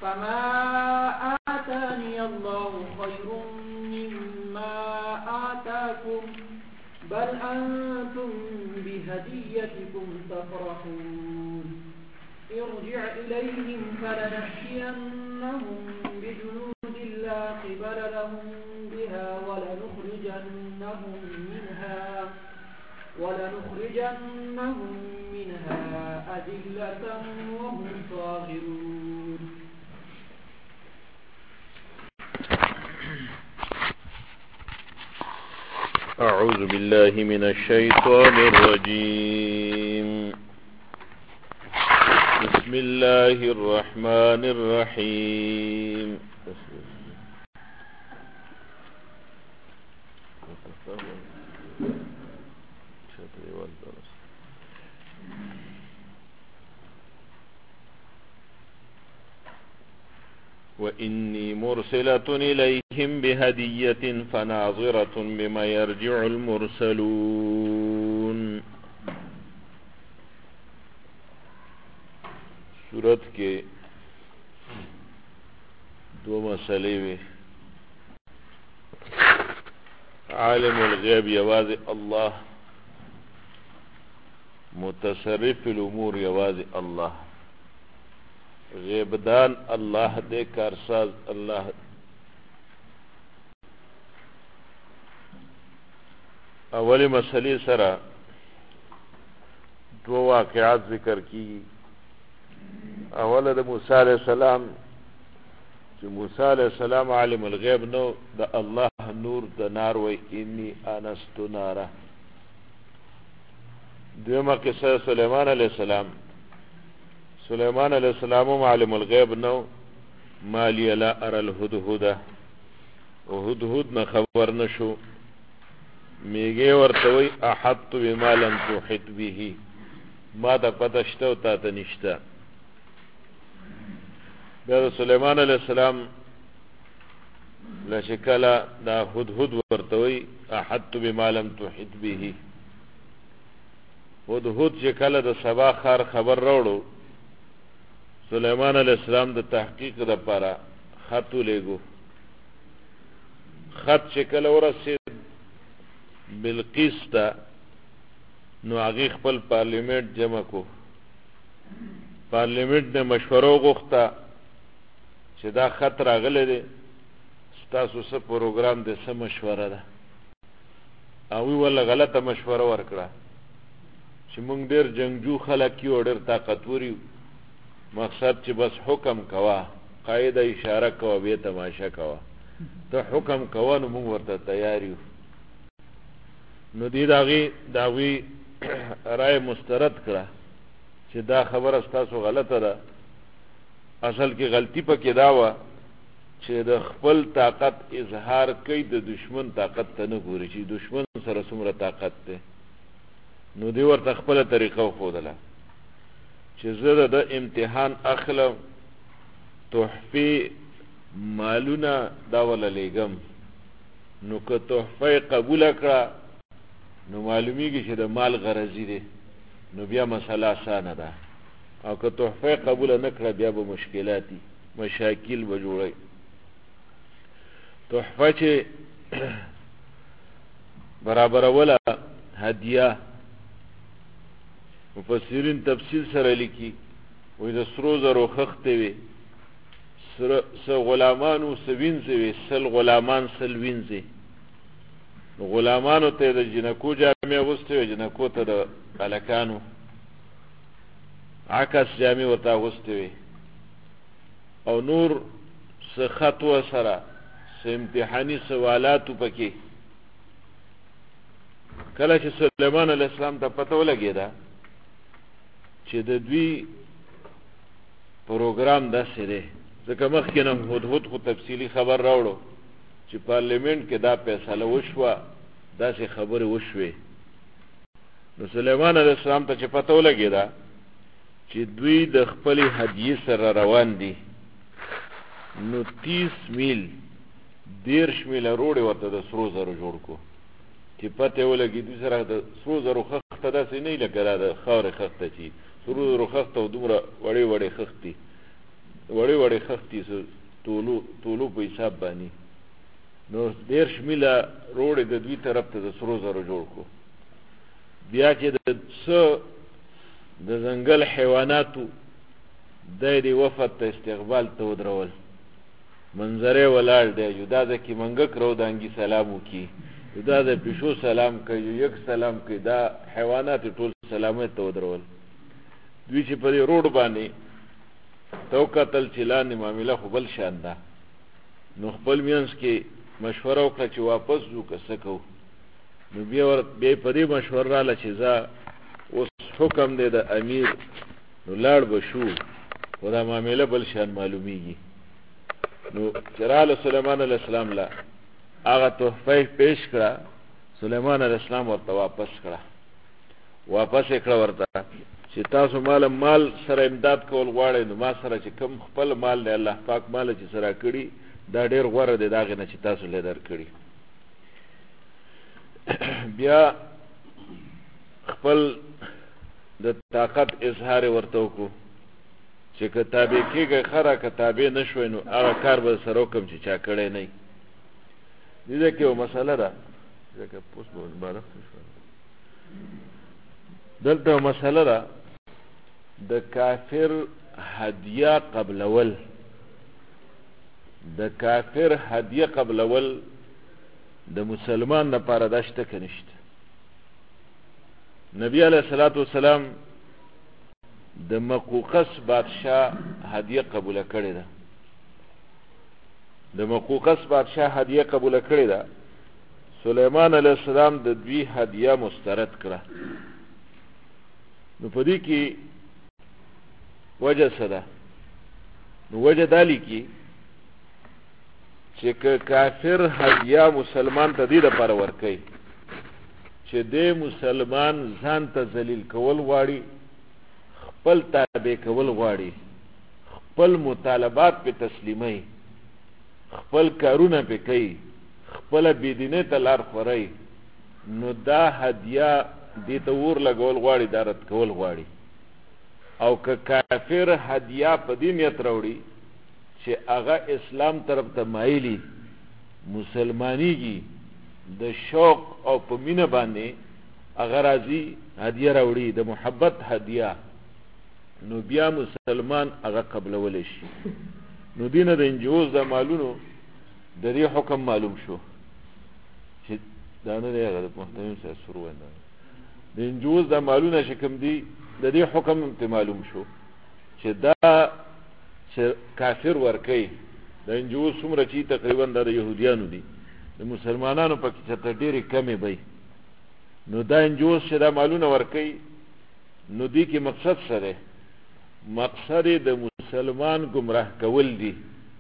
فما آتاني الله خير مما آتاكم بل أنتم بهديتكم تفرحون ارجع إليهم فلنأتينهم بجنود لا قبل لهم بها ولنخرجنهم منها أذلة وهم صاغرون. أعوذ بالله من الشيطان الرجيم. بسم الله الرحمن الرحيم. وإني مرسلة إليهم بهدية فناظرة بما يرجع المرسلون. سورت کے دو مسئلے وی. عالم الغیب یواز اللہ، متصرف الامور یواز اللہ. غیبدان اللہ دے، کارساز اللہ. اولی مسئلے سرا دو واقعات ذکر کی. اول دا موسیٰ علیہ السلام چې موسیٰ علیہ السلام عالم الغیب نو، دا اللہ نور دا نار وی انی آنست نارا. دویمہ قصہ سلیمان علیہ السلام. سلیمان علیہ السلام عالم الغیب نو، مالی لا ار الهدهد، و هدهد نا خبر نشو. میگے ورطوی احط بما لم تحط به، ما تا پتشتا و تا تنشتا. دا سلیمان علیہ السلام لشکلا دا هدهد ورطوی احط بما لم تحط به. هدهد شکلا دا سبا خار خبر روڑو، سلیمان علیہ السلام دا تحقیق دا پارا خطو لے گو. خط شکل ورسید بلقیس تا، نو آغی خپل پارلیمنٹ جمع کو. پارلیمنٹ نے مشورو غختا چه دا خط راغلے دے، ستاسو سا پروگرام دے، سا مشوره دا. اوی والا غلط مشوره ورکڑا چه مونگ دیر جنگجو خلقی و دیر طاقتوریو، مقصد چې بس حکم کوا، قاعده اشاره کوا، بیا تماشا کوا. ته حکم کوا نو مونږ ورته تیار یو. نو دی داغوی رائے مسترد کړه چې دا خبره ستاسو غلطه ده. اصل کې غلطی پکې دا وه چې د خپل طاقت اظهار کوي، د دشمن طاقت ته نه ګوري چې دشمن سره څومره طاقت دی. نو دی ورته خپله طریقه وښودله چې زه د امتحان اخلم، تحفی مالونه دا ولا لیگم. نو که تحفی قبول کړه نو معلومیږي چې د مال غرضی دی، نو بیا مسئله آسانه ده. او که تحفی قبول نه کړه بیا به مشکلاتی مشاکل به جوړی. تحفه چې برابروله هدیه، مفسرین تفصیل سره لیکي، وی د سرو زرو خښتې وي، سه غلامانو سه وینځې وي، سل غلامان سل وینځې. غلامانو ته د جنکو جامې اغوستې وي، جنکو ته د هلکانو عکس جامې ورته اغوستې وي. او نور سه خط ورسره، سه امتحاني سوالاتو پکې. کله چې سلیمان علیه السلام ته پته ولګېده چې د دوی پروګرام داسې دی، ځکه مخکې نه هدهد خو تفصیلي خبر راوړو چې پارلیمنٹ کې دا فیصله وشوه، داسې خبرې وشوې. نو سلیمان علیه السلام ته چې پته ولګېده چې دوی د خپلې هدیې سره روان دي، نو 30 میل 30 میله روډې ورته د سرو زرو جوړ کو. چې پته ولګي دوی سره د سرو زرو خښته داسې نه لکه دا د خاورې خښته چې سرو زرو خښته او دومره وړې وړې خښتې، د وړې وړې خښتې تولو په حساب باندې نو 10 میله روډ د دوی طرف ته د سرو زرو جوړ کړو. بیا چې د ځنګل حیواناتو د وفد ته استقبال ته ودرول، منظره ولاړ دی، یو دا د کې منګک رو دانګي سلام وکي، یو دا د پیشو سلام کوي، یو یک سلام کوي، دا حیوانات ټول سلامت ته ودرول. دوی چې په دې روډ باندې تو قتل چې لاندې معامله خو بل شان ده، نو خپل مینس کې مشوره وکړه چې واپس ځو که څه کوو. نو بیا په دې مشوره راله چې زه اوس حکم دی د امیر، نو لاړ به شو خو دا معامله بل شان معلومیږي. نو چې راله سلیمان علیه السلام له هغه تحفه پیش کړه، سلیمان علیه السلام ورته واپس کړه یې کړه ورته چې تاسو مال سره امداد کول غواړئ، نو ما سره چې کوم خپل مال دی الله پاک مال چې سره کړي دا ډېر غوره دی د هغې نه چې تاسو له در کړي. بیا خپل د طاقت اظهار ورته وکړو چې که تابع کېږئ خره، که تابع نه شوئ نو هغه کار به سره وکړم چې چا کړی نه وي. دې کې یو مسله ده، دلته یو مسله ده د کافر هدیه قبلول. د کافر هدیه قبلول د مسلمان لپاره دا شته که نشته؟ نبی علیه الصلاة والسلام د مقوقس بادشاه هدیه قبوله کړې ده. د مقوقس بادشاه هدیه قبوله کړې ده. سلیمان علیه السلام د دوی هدیه مسترد کړه. نو په دې کې وجه څه ده؟ نو وجه دا لیکي چې که کافر هدیه مسلمان ته دې دپاره ورکوي چې دې مسلمان ځان ته ذلیل کول غواړي، خپل تابع کول غواړي، خپل مطالبات په تسلیمي، خپل کارونه په کوي، خپل بيدینه ته لار خوري، نو دا هدیه دې ته ور لګول غواړي، دا رد کول غواړي. او که کافر هدیه په دې نیت راوړي چې هغه اسلام طرف ته مایلی، مسلمانیږي، د شوق او په مینه باندې هغه راځي هدیه راوړي، د محبت هدیه، نو بیا مسلمان هغه قبلولی شي. نو دینه د انجوز د مالونو د دې حکم معلوم شو چې دا نه دی هغه د محتمیم سره سر وینه د انجوز د مالونه چې کوم دي د دې حکم ته معلوم شو چې دا چې کافر ورکوي د انجوز څومره چې تقریبا د یهودیانو دي، د مسلمانانو پکې چې ډېرې کمې وي، نو دا انجوز چې دا مالونه ورکوي، نو دې کې مقصد څه دی؟ مقصد د مسلمان گمراه کول دي،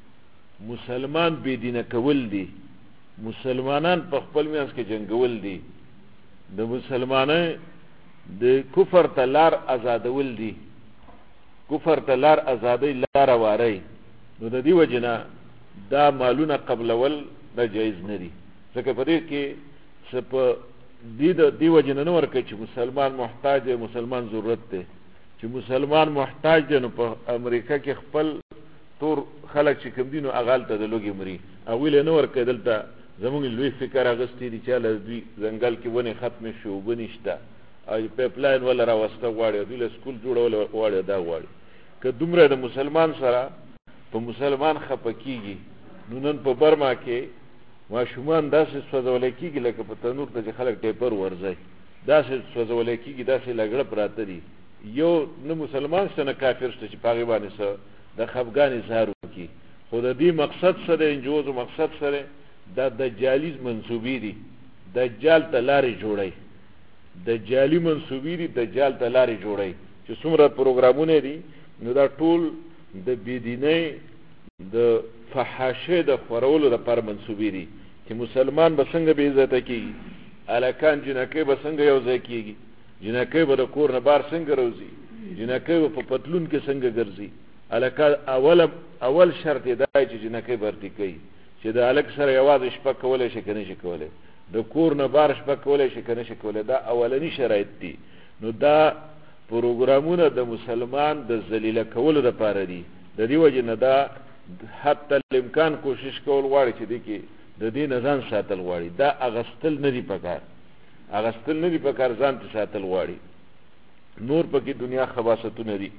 مسلمان بيدینه کول دي، مسلمانان په خپل میانس کې جنگول دي، د مسلمانانو د کفر ته لار آزادول دي، کفر ته لار آزادۍ لار واري. نو د دې وجنه دا مالونه قبلول دا جایز نه دي، ځکه په دې کې څه په دې وجنه نه ورکوي چې مسلمان محتاج دی، مسلمان ضرورت دی. چې مسلمان محتاج دی نو په امریکا کې خپل تور خلک چې کوم دي نو هغه هلته د لوږې مري، هغوی له نه ورکوي. دلته زمونږ لوی فکر اخیستی دي چې هله دوی ځنګل کې ونې ختمې شي، اوبه نشته، او پیپ لاین وله راوسته غواړي، دوی له سکول جوړول غواړي، دا غواړي. که دومره د مسلمان سره په مسلمان خفه کېږي، نو نن په برما کې ماشومان داسې سوځولی کېږي لکه په تنور ته چې خلک ټیپر ورځي، داسې سوځولی کېږي، داسې لګړه پراته دي. یو نه مسلمان شته نه کافر شته چې په هغې باندې څه د خفګان اظهار وکړي. خو د دې مقصد څه دی؟ انجوزو مقصد څه دی؟ دا دجالیز منصوبې دي، دجال ته لارې جوړی، دجالي منصوبې دي، دجال ته لارې جوړی. چې څومره پروګرامونه دي نو دا ټول د بېدینۍ د فحاشۍ د خورولو لپاره منصوبې دي چې مسلمان به څنګه بې عزته کېږي، هلکان جنکۍ به څنګه یو ځای کېږي، جنکۍ به د کور نه بار څنګه روځي، جنکۍ به په پتلون کې څنګه ګرځي. هلکان اول شرط یې دا چې جنکۍ برتي کوي چې د هلک سره یوازې شپه کولی شي که نه شي کولی، د کور نه بار شپه کولی شي که نه شي کولی. دا اولني شرایط دي. نو دا پروګرامونه د مسلمان د ذلیله کولو دپاره دي، د دې وجه نه دا حتی الامکان کوشش کول غواړي چې دې کې د دې نه ځان ساتل غواړي. دا اغستل نه دي پکار، اغستل نه دي پکار، ځان ته ساتل غواړي. نور پکې دنیا خباستونه دي.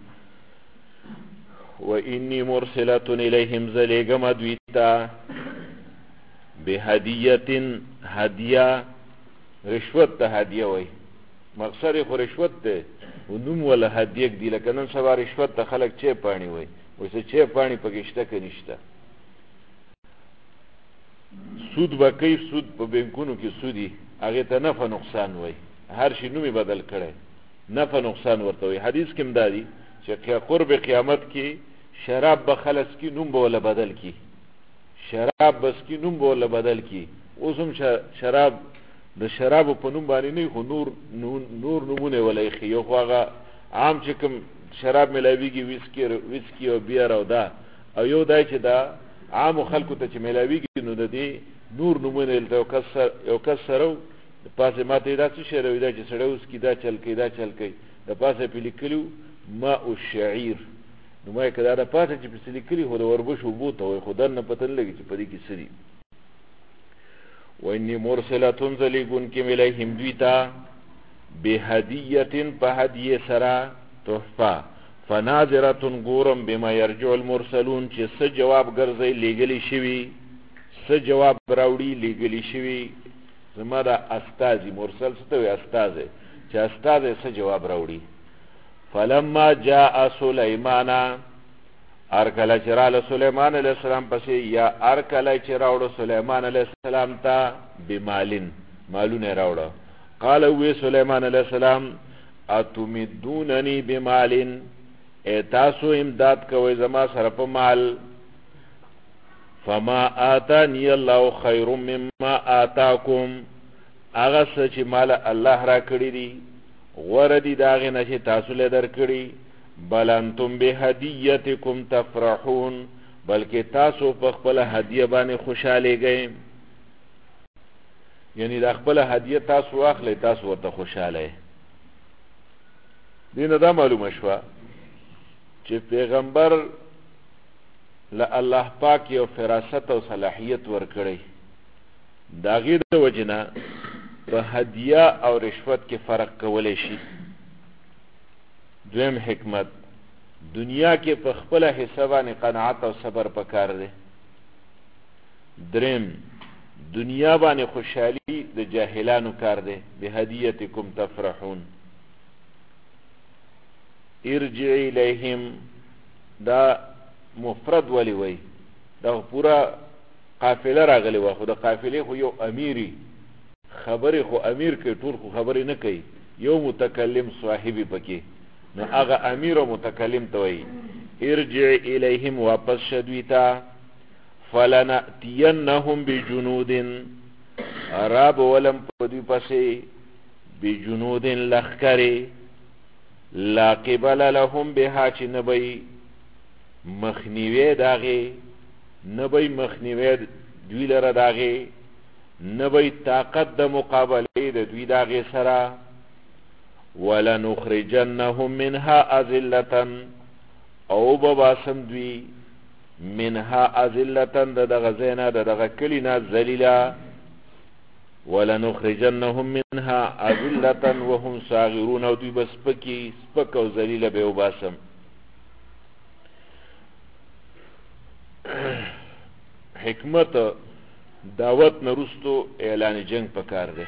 و انی مرسلة الیهم زلیگم دویتا بهدیت هدیه، رشوت ته هدیه وای، مقصد خو رشوت ته و نوم ولا هدیه دی. لکه نن سبا رشوت ته خلک چه پانی وای، وایسه چه پانی پکې شته که نشته. سود به کوي، سود په بینکونو کې سودی، هغې ته نفع نقصان وای، هر شي نومې بدل کړی، نفع نقصان ورته وای. حدیث کې هم دا دي چې قرب قیامت کې شراب به خلص کی، نوم به ولا بدل کی، شراب بس کی نوم به ولا بدل کی. اوس هم شراب د شرابو په نوم باندې نه خو نور نومونه ولا یې یو خو هغه عام چې کوم شراب ملاویږي ویسکی او بیر او دا، او یو دای چې دا عام خلکو ته چې ملاویږي نو د دې نور نومونه دلته یو کس سره د پاسه ماته دا څه شی راوي دا چې سړی اوس کی دا چل کوي دا چل کوي، د پاسه پې لیکلي ماء الشعیر، نو ما یې که دا د پاسه چې پسې لیکلي خو د وربشو اوبو ته وایي، خو دننه پته نه لګي چې په دې کې څه دي. و انی مرسلة زلیګونکې الیهم دوی ته بهدیة په هدیې سره تحفه، فناظرة ګورم بما یرجع المرسلون چې څه جواب ګرځئ لیږلی شوي، څه جواب راوړي لیږلی شوي. زما دا استازي مرسل څه ته وایي؟ استازی، چې استازی څه جواب راوړي. فلما جاء سلیمان، ارکله چې راله سلیمان علیه السلام پسې، یا ارکله چې راوړه سلیمان علیه السلام ته بمالین، مالونه یې راوړه. قال وی سلیمان علیه السلام اتمدوننی بمالین، ای تاسو امداد کوئ زما سره په مال. فما آتانی الله خیر مما آتاکم، هغه څه چې مال الله را کړي دي غوره دي د هغې نه چې تاسو له در کړي. بل انتم بهدیتکم تفرحون، بلکې تاسو په خپله هدیه باندې خوشحالیږئ، یعنی دا خپله هدیه تاسو واخلئ، تاسو ورته خوشحاله. دې نه دا معلومه شوه چې پیغمبر له الله پاک یو فراست او صلاحیت ورکړی، د هغې د وجې نه په هدیه او رشوت کې فرق کولی شي. دویم حکمت، دنیا کې په خپله حصه باندې قناعت او صبر پکار دی. دریم، دنیا باندې خوشحالي د جاهلانو کار دی. بهدیتکم تفرحون. ارجع الیهم، دا مفرد ولی وی، دا پورا قافله راغلی و، خو د قافلې خو یو امیری خبرې، خو امیر کوي، ټول خو خبرې نه کوي، یو متکلم صاحبی پکې، نو هغه امیر او متکلم ته وایي. ارجع الیهم، واپس شدوی ته. فلنأتینهم بجنود، راب ولم په دوی پسې بجنود لخکرې، لا قبل لهم بها، چې نبی مخنیوی داغې، نبی مخنیوی دوی لره داغې، نبی طاقت د مقابلې د دوی داغې سره. ولنخرجنهم منها اذلة، او بباسم دوی منها اذلة د دغه ځای نه، د دغه کلي نه ذلیله. ولنخرجنهم منها اذلة وهم صاغرون، او دوی به سپک او ذلیله به وباسم. حکمت، دعوت نرستو اعلان جنگ پکار دی،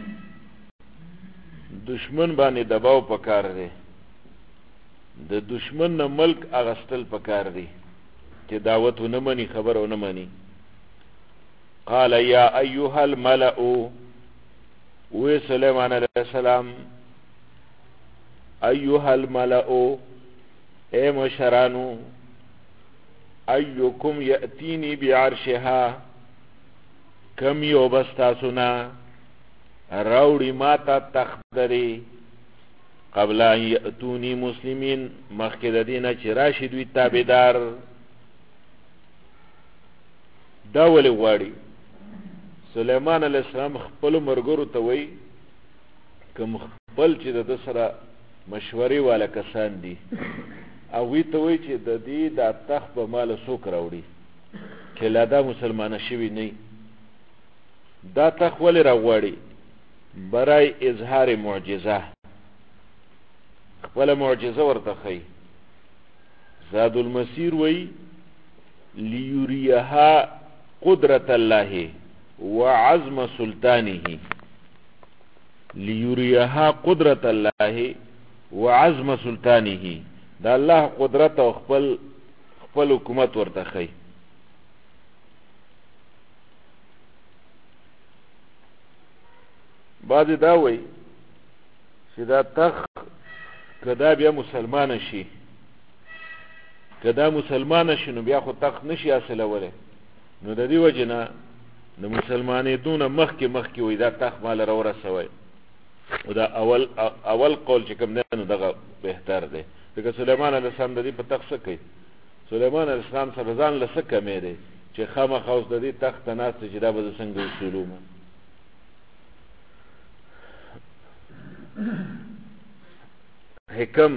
دشمن باندې دباو پکار دی، د دشمن نه ملک اغستل پکار دی چې دعوت ونه مني، خبر ونه مني. قال یا ایها الملأ، وی سلیمان علیہ السلام، ایها الملأ، اے مشرانو، ایکم یأتینی بعرشها، کم یو بستاسونا راوڑی ماتا تخدری، قبل ان یأتونی مسلمین، مخکد دینا چی راشدوی تابدار. دا ولی غواړي سلیمان علیہ السلام خپل مرګرو ته وی، کوم خپل چې د سره مشورې والا کسان دي، هغوی ته وایي چې د دې دا تخت به ماله څوک راوړي چې لا دا مسلمانه شوي نه دا تخت ولې راغواړي برای اظهار معجزه خپله معجزه ورته ښیي زاد المسیر وایي لیوریها قدرت الله وعظم سلطانه لیوریها قدرت الله وعظم سلطانه دا الله قدرت او خپل حکومت ورته ښیي بعضې دا وایي چې دا تخت که دا بیا مسلمانه شي که دا مسلمانه شي نو بیا خو تخت نشي حاصلولی نو د دې وجې نه د مسلمانېدو نه مخکې وایي دا تخت ماله راورسوی او دا اول قول چې کوم دی نو دغه بهتر دی ځکه سلیمان علیه السلام د دې په تخت څه کوي سلیمان علیه السلام سره ځان له څه کمی دی چې خامخا اوس د دې تخت ته ناست دی چې دا به زه څنګه وسولوم حکم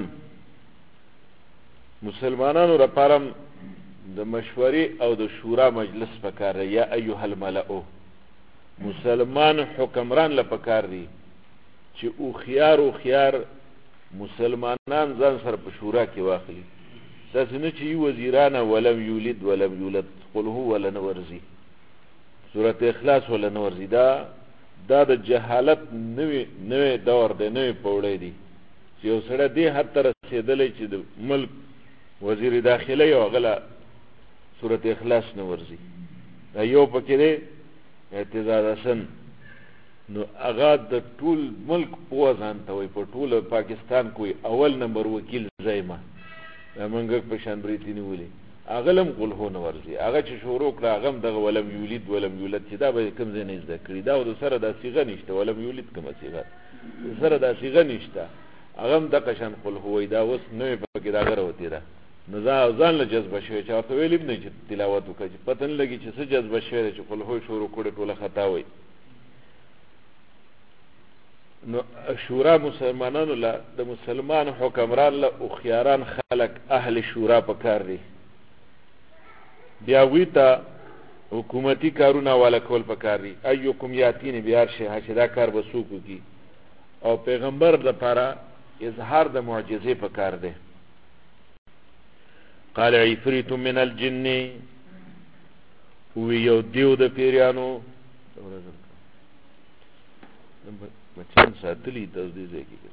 مسلمانانو لپاره د مشورې او د شورا مجلس پکار دی یا ایها الملأ مسلمان حکمران له پکار دی چې او خيار مسلمانان ځان سره په شورا کې واخلي داسې نه چې یو وزیرانه ولم یولد قل هو ولا نورزي سورۃ اخلاص ولا نورزي دا د جهالت نوې دور دی نوې پوړی دی چې یو سړی دې حد ته رسېدلی چې د ملک وزیر داخله یو هغه سورۃ اخلاص نه ورځي دا یو پکې دی اعتزاز حسن نو هغه د ټول ملک پوه ځان ته وایي په ټول پاکستان کوی اول نمبر وکیل زایمه منګک په شان بریتي نیولې هغه لم قل هو نه ورځي هغه چې شروع کړه هغه هم دغه ولم یولد چې دا به کوم ځای نه زده کړي دا د سره دا صیغه نشته ولم یولد کومه صیغه سره دا صیغه نشته هغه هم دغه شان قل هو دا اوس نوې پکې دا غروتې ده نو ځان له جذبه شوی چې ورته ویلي نه چې تلاوت وکړي چې پته نه لګي چې څه جذبه شوی چې قل هو شروع کړي ټوله خطا وایي نو شورا مسلمانانو له د مسلمان حکمران له او خياران خلق اهل شورا پکار دي بیا وی ته حکومتي کارونه والا کول پکار دي ايکم یاتین بیار شه چې دا کار وسوکو کی او پیغمبر لپاره اظهار د معجزې پکار دي قال عفریت من الجن وی یو دیو د پیرانو بچان ساتلی د دې ځای کې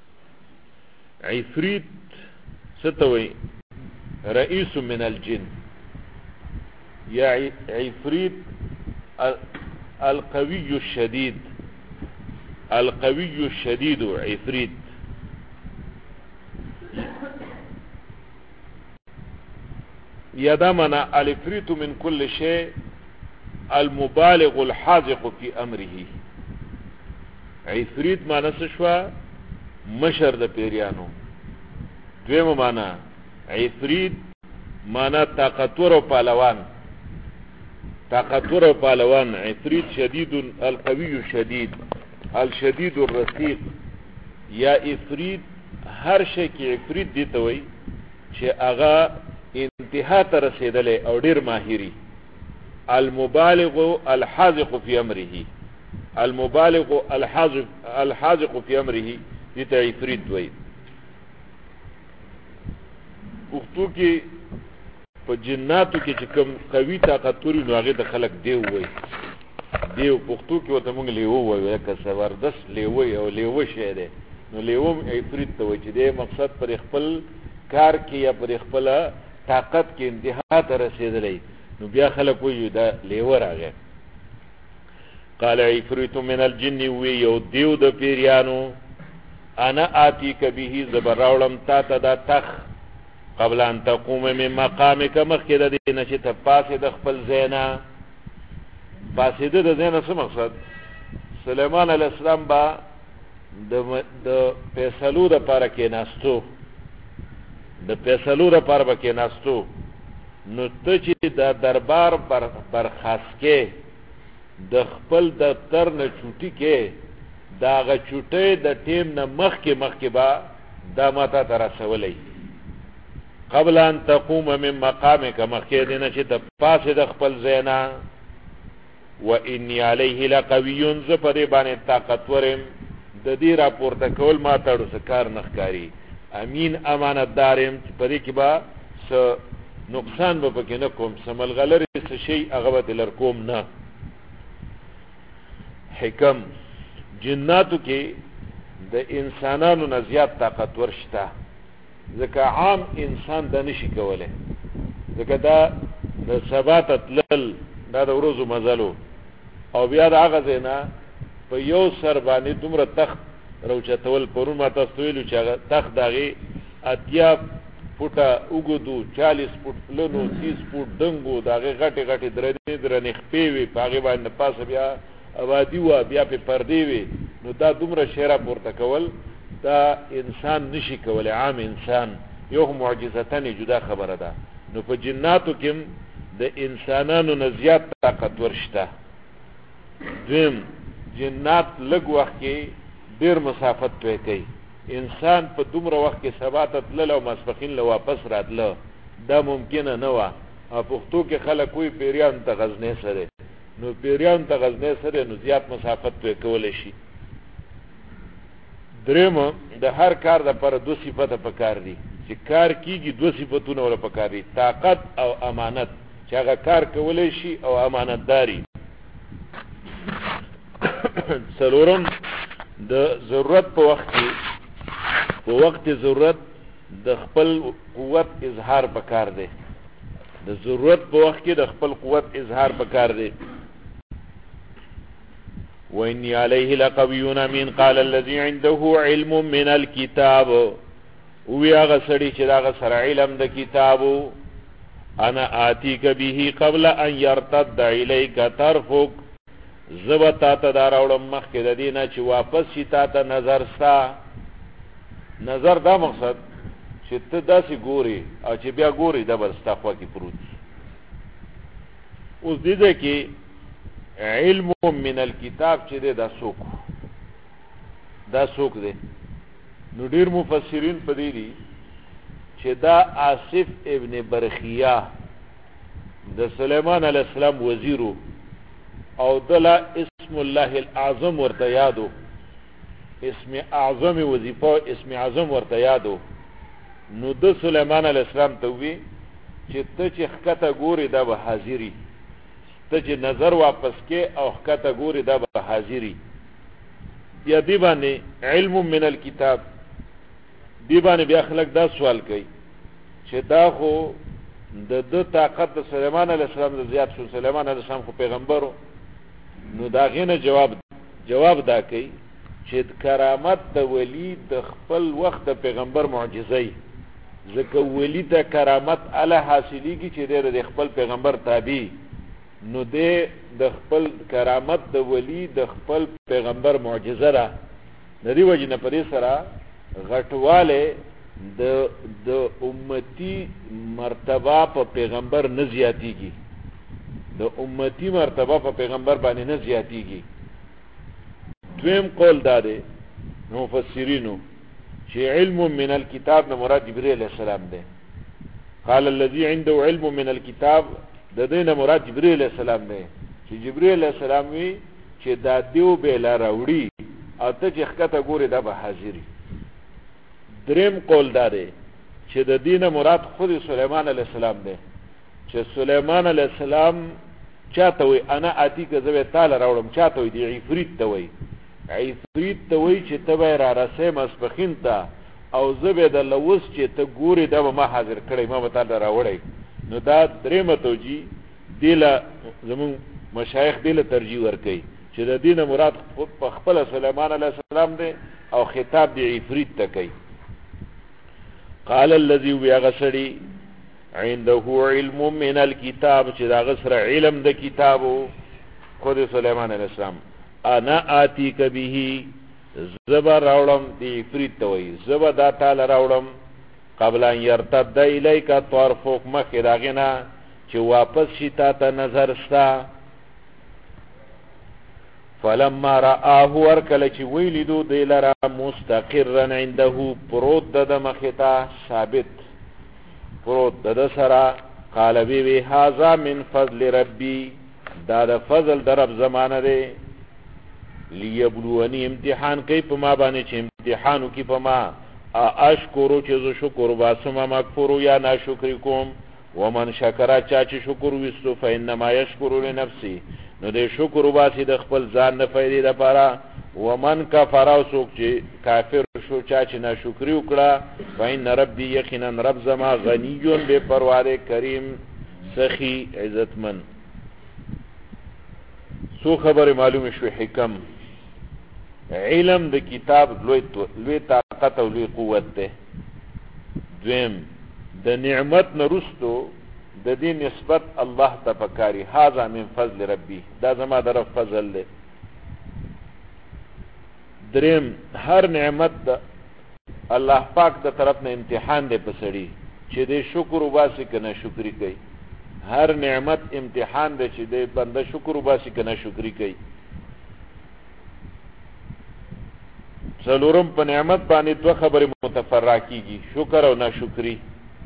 عفریت ستوي رئیس من الجن یا عفریت القوي الشديد عفریت يدمنا العفريت من كل شيء المبالغ الحاذق في امره عفريت ما نسشوا مشر د پیریانو دویمه معنا عفريت معنا طاقتور او پهلوان عفريت شديد القوي الشديد الرقيق یا عفريت هر شي کې عفريت دي ته وي چې هغه انتها ته رسیدلې او ډیر ماهری المبالغ الحاذق في امره الحاذق في امره دې ته عفريت وایي پښتو کې په جناتو کې چې کوم قوي طاقتوري نو هغه د خلق دیو وایي دیو پښتو کې وته موږ لیو وایو که زبردست لیوي او لیو شه ده نو لیو عفريت ته وایي چې دې مقصد پر خپل کار کې یا پر خپل طاقت کې انتها ته رسیدلی نو بیا خلک وایي دا لیو راغی قال عفريت من الجن وی یو دیو د پیریانو انا آتیک به زبراولم تا ته دا تخ قبل ان تقوم من مقامک مخکې د دې نه چې ته پاسې د خپل زینا پاسېده د زینا څه مقصد سلیمان علیه السلام با د فیصلو دپاره کېناستو نو ته چې د دربار برخاست کې د خپل دفتر نه چوټي کې دا هغه چوټۍ د ټیم نه مخکې با دا ماته ته رسولی قبل ان تقوم من مقامك مخیدنا چې ته پاسه د خپل زینا و انی علیه لقوی ز په دې باندې طاقتورم د دې راپورته کول ما تاړو سکار نخکاری امین امانتدارم په دې کې با س نقصان به پکې نه کوم سمل غلری څه شي هغه به لر کوم نه حکم جناتو کې د انسانانو نه زیات طاقتور شته ځکه عام انسان دا نشي کوله ځکه دا د ثبات تلل دا د ورځو مزلو او بیا د هغه ځای په یو سر باندې دومره تخت روچتول پرون ما تاسو ویلو چې هغه تخت دغې اتیا فوټه اوږدو 40 فوټ پلنو 30 فوټ دنګو د هغې غټې غټې درنې خپې وې په هغې باندې پاسه بیا آبادي وه بیا پې پردې وې نو دا دومره شی راپورته کول دا انسان نشي کولی عام انسان یو معجزتن جدا خبره ده نو په جناتو کې د انسانانو نه زیات طاقتور شته دویم جنات لږ وخت کې ډېر مسافت طی کوي انسان په دومره وخت کې سبا ته تلل او ماسپښین له واپس راتله دا ممکنه نه وه او پښتو کې خلک وایي پیریانو ته غزنی سره نو پیریانو ته غزنی سره نو زیات مسافت طی کولی شي درېمه د هر کار دپاره دو صفته پکار دي چې کار کیږي دو صفتونه ولا پکار دي طاقت او امانت چې هغه کار کولی شي او امانتداري څلورم د ضرورت په وخت کې په وخت ضرورت د خپل قوت اظهار پکار دی د ضرورت په وخت کې د خپل قوت اظهار پکار دی وإني عليه لقوي أمين قال الذي عنده علم من الكتاب ويا غسړي چې دا غسر علم د کتابو انا آتيك به قبل ان يرتد إليك طرفك زبتا ته دا راوړم مخکې د دې نه چې واپس شي تا ته نظر ستا نظر دا مقصد چې ته داسې ګوري او چې بیا ګوري دا به ستا خوا کې پروت اوس دې ځای کې علم من الكتاب چې دی دا څوک دی نو ډېر مفسرین په دې دي چې دا آصف ابن برخیه د سلیمان علیه السلام وزیرو او دلا اسم الله الاعظم ورته یادو اسم اعظم وظیفه اسم اعظم ورته یادو نو د سلیمان علیه السلام ته وی چې ته چې ښکته ګوري دا به حاضري ته چې نظر واپس کې او ښکته ګوري دا به حاضري بیا دی باندې علم من الكتاب دی باندې بیا خلک دا سوال کوي چې دا خو د طاقت د سلیمان علیه السلام د زیات شو سلیمان علیه السلام خو پیغمبرو نو دا غینه جواب دا کوي چې کرامت د ولی د خپل وخت د پیغمبر معجزه ځکه ولی ته کرامت اله حاصلیږي چې د خپل پیغمبر تابع نو د خپل کرامت د ولی د خپل پیغمبر معجزه ده د دې وجې نه په دې سره غټواله د امتی مرتبه په پیغمبر نه زیاتیږي د امتی مرتبه په پیغمبر باندې نه زیاتیږي دویم قول داده مفسرینو چې علم من الكتاب نه مراد جبرئیل علیہ السلام ده قال الذي عنده علم من الكتاب د دې نه مراد جبرئیل علیہ السلام ده چې جبرئیل علیہ السلام وی چې دا دیو به لا راوړي او ته چې ښکته ګوري دا به حاضري دریم قول داده چې د دینه مراد خود سلیمان علیہ السلام ده چې سلیمان علیہ السلام چاته وی انا آتی که زوی تعالی راوړم چاته وی دی عفریت ته وی عفریت ته وی چې ته به را رسې مسپخین ته او زبې د لوس چې ته ګوري دا به ما حاضر کړی ما به تعالی راوړی نو دا دریمه توجی دیله زمون مشایخ دیله ترجیح ورکوي چې د دینه مراد په خپل سلیمان علیہ السلام دی او خطاب دی عفریت ته کوي قال الذي ويغسري عنده علم من الكتاب چې دا غسر علم د کتابو خود سلیمان علیہ السلام انا آتیک به زبا راوړم دی عفریت ته وایي زبا دا تعالی راوړم قبل ان يرتد الیک طرفک مخکې د هغې نه چې واپس شي تا ته نظر ستا فلما رآه ورکله چې ویلیدو دی لره مستقرا عنده پروت د مخې ته ثابت پروت د سره. قال بی هذا من فضل ربی، دا د فضل در رب زمانه دی. لیبلونی امتحان کوي په ما باندې چې امتحانو کې په ما اشکرو چې زه شکر باسم مکفورو یا ناشکری کوم. ومن شکر چا چې شکر وستو فانما یشکر لنفسه، نو دې شکر باسي د خپل ځان نه فائدې لپاره. ومن کفر او څوک چې کافر شو چا چې ناشکری وکړه فإن ربي یقینا رب زما غنی بے پروا دی کریم سخی عزتمن. سو خبر معلوم شو حکم. علم د کتاب لوی طاقت او لوی قوت ده. دویم د نعمت نرستو د دې نسبت الله ته پکاري، هاذا من فضل ربي، دا زما در فضل ده. دریم هر نعمت د الله پاک د طرف نه امتحان دی پسړي چې دې شکر وباسي کنه شکرې کوي. هر نعمت امتحان دی چې دې بنده شکر وباسي کنه شکرې کوي. څلورم په نعمت باندې دوه خبرې متفرع کیږي، شکر او ناشکری.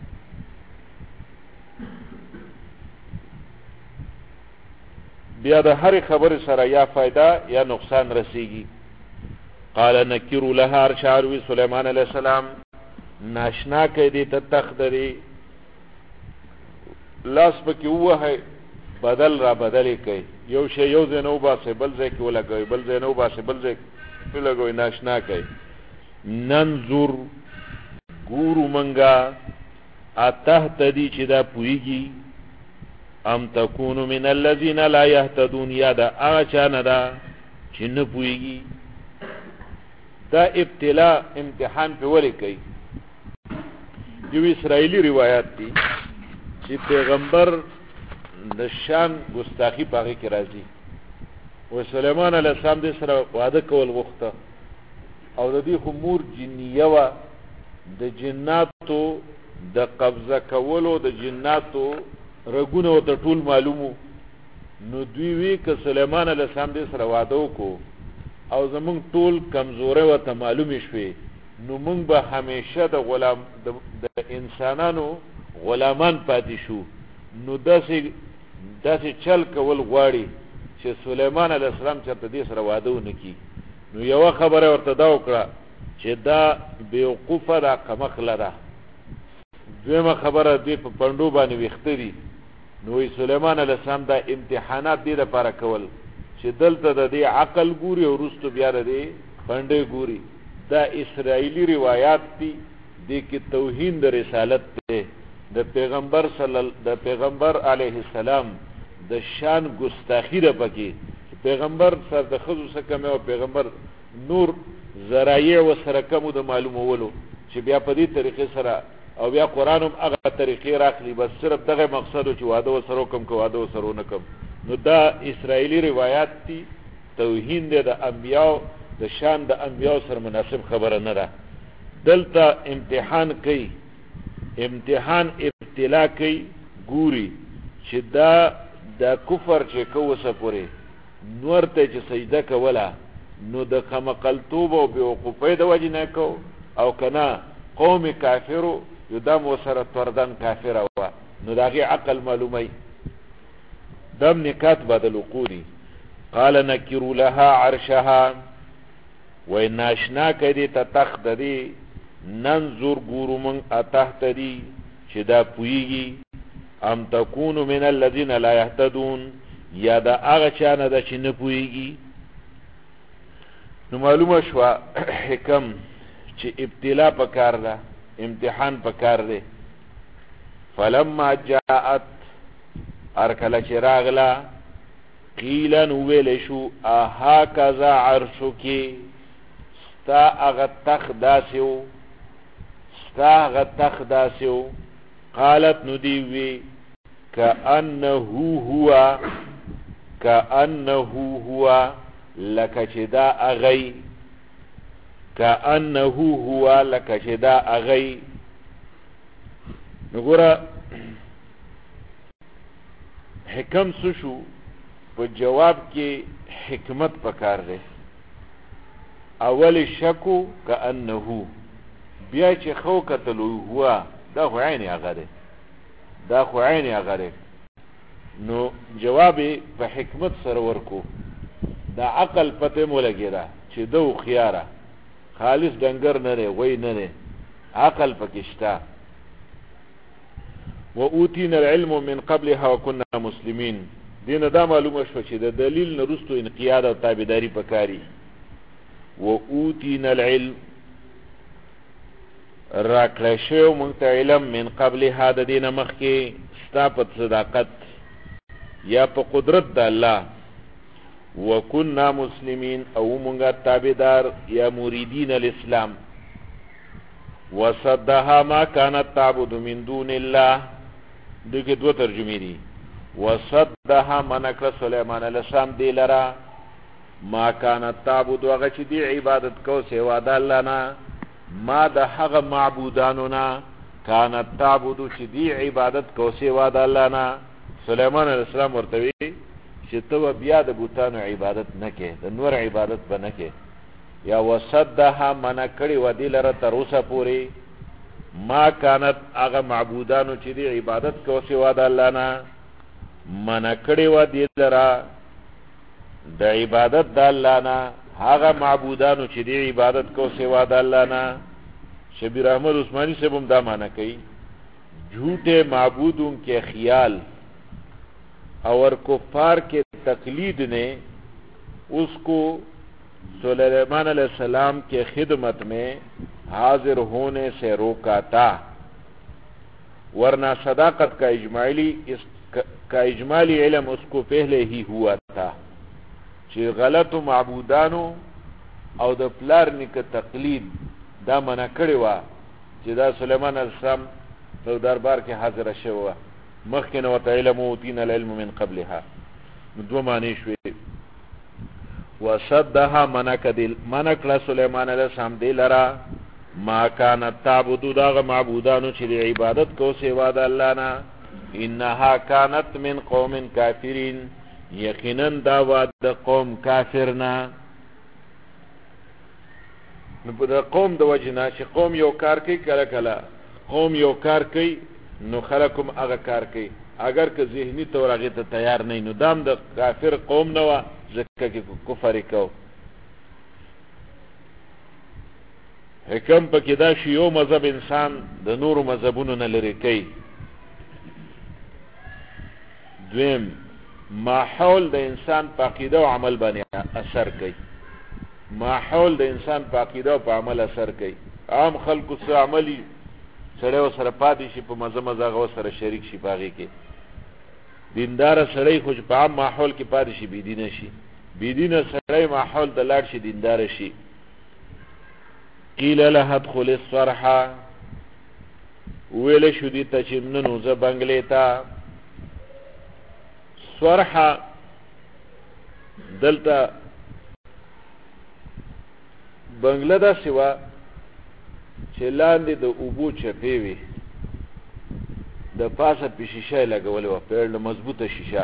بیا د هر خبر سره یا فائدہ یا نقصان رسیږي. قال نکروا لها عرشها، سلیمان علیہ السلام ناشنا کوي دې ته تخت لري، لاس پکې ووهي بدل را بدل کوي، یو شی یو ځای نه وباسي بل ځای کې ولګوي، بل ځای نه وباسي بل ځای ولګوي، ناشنا کوي. ننظر ګورو منګه اتهتدي چې دا پوهیږي، ام تکون من الذین لا یهتدون، یا دا هغه چا نه ده چې نه پوهیږي. دا ابتلا امتحان په ولې کوي؟ یو اسرائیلی روایت دی چې پیغمبر د شان ګستاخی پاغي کې راځي و سليمان علیه السلام دې سره واده کول غوښته او د دې خمور جنیه و د جناتو د قبضه کولو د جناتو رګونه او ته ټول معلومو. نو دوی وی ک سليمان علیه السلام دې سره واده وکړو او زمونږ ټول کمزوري و ته معلومې شوې، نو مونږ به همیشه د انسانانو غلامان پاتې شو. نو داسې چل کول غواړي چې سليمان علیه السلام چېرته دې سره واده ونه کړي. نو یوه خبره ورته دا وکړه چې دا بیوقوفه ده کمخله ده. دویمه خبره دوی په پنډو باندې ویښته دي. نو سليمان علیه السلام دا امتحانات دې دپاره کول چې دلته د دې عقل ګوري او وروستو بیا د دې پنډې ګوري. دا اسرائیلی روایات دي، دې کې توهین د رسالت دی، د پیغمبر علیه السلام د شان ګستاخی ده پکې. پیغمبر سره د ښځو څه کمې او پیغمبر نور ذرایع ورسره کم و د معلومولو چې بیا په دې طریقې سره او بیا قرآن هم هغه طریقې راخلي، بس صرف دغه مقصد و چې واده ورسره وکړم که واده ورسره ونه کړم. نو دا اسرائیلی روایات دي، توهین دی د انبیاو، د شان د انبیاو سره مناسب خبره نه ده. دلته امتحان کوي، امتحان ابتلا کوي، ګوري چې دا کفر چې کوسه پورې نور ته چې سجده کوله نو د کمقلتوب او بیوقوفۍ د وجې نه کو او کنه قوم کافرو یدام وسره تردن کافره وه، نو د هغې عقل معلومی. دم نکات بدل وقودي. قال نکروا لها عرشها، وی ناشنا کدی تا تخت دی، ننظر ګورو من اتهتدي چې دا پوهیږي، ام تکون من الذین لا یهتدون، یا دا هغه چا نه ده چې نه پوهیږي. نو معلومه شوه حکم چې ابتلا پکار ده، امتحان پکار دی. فلما جاءت، ارکله چې راغله، قیلا نوویل شو اهاکذا عرشکی، ستا هغه تخت داسې و، ستا هغه تخت داسې و. قالت نو دی وی کأنه هو لکه چې دا اغی، کأنه هو لکه چې دا اغی. نګوره حکم څه شو؟ په جواب کې حکمت پکار دی. اول شکو کأنه، بیا چې خو کتلو هو، دا خو عین هغه دی، دا خو عین هغه نو جواب په حکمت سره ورکو دا عقل پته مو لګیدا چې دو خياره خالص دنګر نه لري وای نه لري عقل پکشتا و اوتینا العلم من قبلها وكنا مسلمين دین دا معلومه شو چې د دلیل نه رستو انقیاد او تابعداري پکاري و اوتینا العلم راکړی شو مونږ ته علم من قبلها د دین مخکې ستا په صداقت یا په قدرت د الله وكنا مسلمين او مونږه تابعدار یا مریدین الاسلام وصدها ما كانت تعبد من دون الله دغه دوه ترجمه دي وصدها منکر سليمان علیہ السلام دی لرا ما كانت تعبد وغه چې دی عبادت کو سوا د الله نه ما د هغه معبودانو نه كانت تعبد چې دی عبادت کو سوا د الله نه سليمان علیہ السلام ورته وی چې تو بیا د بوتانو عبادت نه کې د نور عبادت به نه کې یا وصدها منکړي ودی لره تر اوسه پوری ما كانت هغه معبودانو چې دی عبادت کو سوا د الله نه منکړي ودی لره د عبادت د الله نه هغه معبودانو چې دی عبادت کو سوا د الله نه شبیر احمد عثماني سے هم دا معنی کوي جھوٹے معبودوں کے خیال اور کفار کے تقلید نے اس کو سلیمان علیہ السلام کے خدمت میں حاضر ہونے سے روکا تھا ورنہ صداقت کا اجمالی علم اس کو پہلے ہی ہوا تھا چې غلط معبودانو او د پلار نیکه تقلید دا منع کړی و چې دا سلیمان علیہ السلام په دربار کې حاضر شوه مخکې نو ته علم اوتینا العلم من قبلها دو معنی شوې وصدها منکړه سلیمان علیہ السلام دی لرا ما كانت تعبد دا معبودانو چې عبادت کو سوا د الله نه انها كانت من قوم کافرین یقینا دا واد د قوم کافرنا نو په قوم د وجنا چې قوم یو کار کوي کله کله قوم یو کار کوي نو خلقم هغه کار کوي اگر که ذهنی طور هغه ته تیار نه نو دام د کافر قوم نه و ځکه کې کفر کو حکم پکې دا شی یو مذهب انسان د نورو مذهبونو نه لري کوي دویم ماحول د انسان په عقیده او عمل باندې اثر کوي ماحول د انسان په عقیده او په عمل اثر کوي عام خلکو سره عملی سره سره پاتې شي په مزه مزه سره شریک شي باغې کې دیندار سره خو په عام ماحول کې پاتې شي بيدینه شي بيدینه سره ماحول د لاړ شي دیندار شي قیل له ادخل الصرحه ویل شو دي ته چې نن زه بنگلې تا صرحه دلته بنگله دا سوا چې لاندې د اوبو چپې وي د پاسه په شیشه لګولې وه پیړ مضبوطه شیشه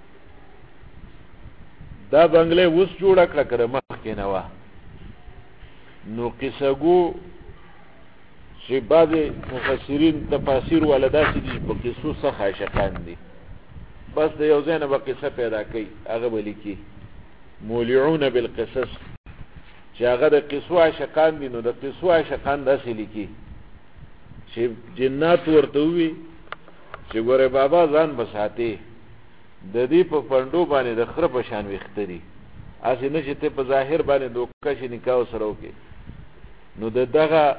دا بنگله اوس جوړه کړه که مخکې نه وه نو قصهګو چې بعضې مفسرین تفاسیر والا داسې دي په قصو څخه عاشقان دي بس د یو ځای نه به قصه پیدا کوي هغه به لیکي مولعون بالقصص چې هغه د قصو عاشقان دي نو د قصو عاشقان داسې لیکي چې جنات ورته وي چې ګوره بابا ځان بساتې د دې په پنډو باندې د خره په شان ویښته دي هسې نه چې ته په ظاهر باندې دوکه شي نکاح سره وکړې نو د دغه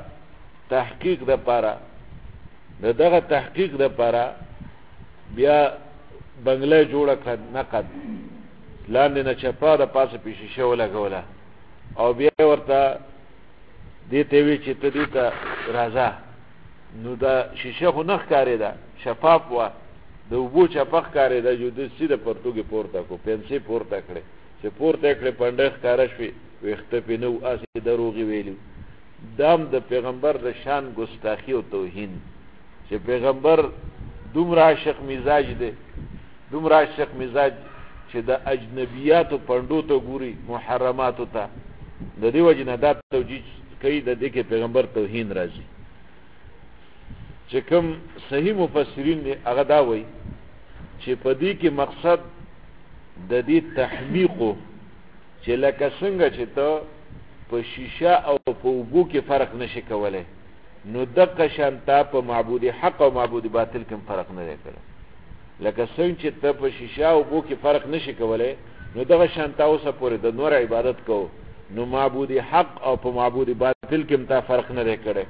تحقیق دپاره بیا بنگله جوړه کړه نقد لاندې نه چپا د پاسه په شیشه ولګوله او بیا ورته دې ته وی چې ته دې ته راځه نو دا شیشه خو نه ښکارېده شفاف وه د اوبو چپه ښکارېده جو د سیده پرتوګې پورته کړو پنسې پورته کړې چې پورته یې کړې پنډه ښکاره شوې ویښته پې نه و هسې دروغې ویلي دام د پیغمبر د شان ګستاخي او توهین چې پیغمبر دومره عاشق مزاج دی دومره عاشق مزاج چې د اجنبیاتو پنډو ته ګوري محرماتو ته د دې وجې نه دا توجیه کوي د دې کې پیغمبر توهین راځي چې کوم صحیح مفسرین دی هغه دا وایي چې په دې کې مقصد د دې تحمیقو چې لکه څنګه چې ته په شیشه او په اوبو کې فرق نشي کولی نو دقه شان تا په معبود حق او معبود باطل کې فرق نه دی کړی لکه څنګه چې ته په شیشه او اوبو کې فرق نشي کولی نو دغه شان تا اوسه پورې د نور عبادت کو نو معبود حق او په معبود باطل کې تا فرق نه دی کړی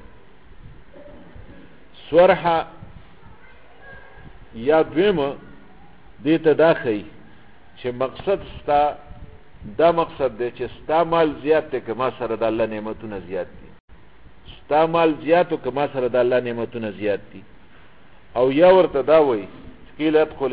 سورحه یا دویمه دې ته دا ښیي چې مقصد ستا دا مقصد دی چې ستا مال زیات دی که ما سره د الله نعمتونه زیات دي ستا مال زیات که ما سره د الله نعمتونه زیات دي او یا ورته دا وایي قیل ادخل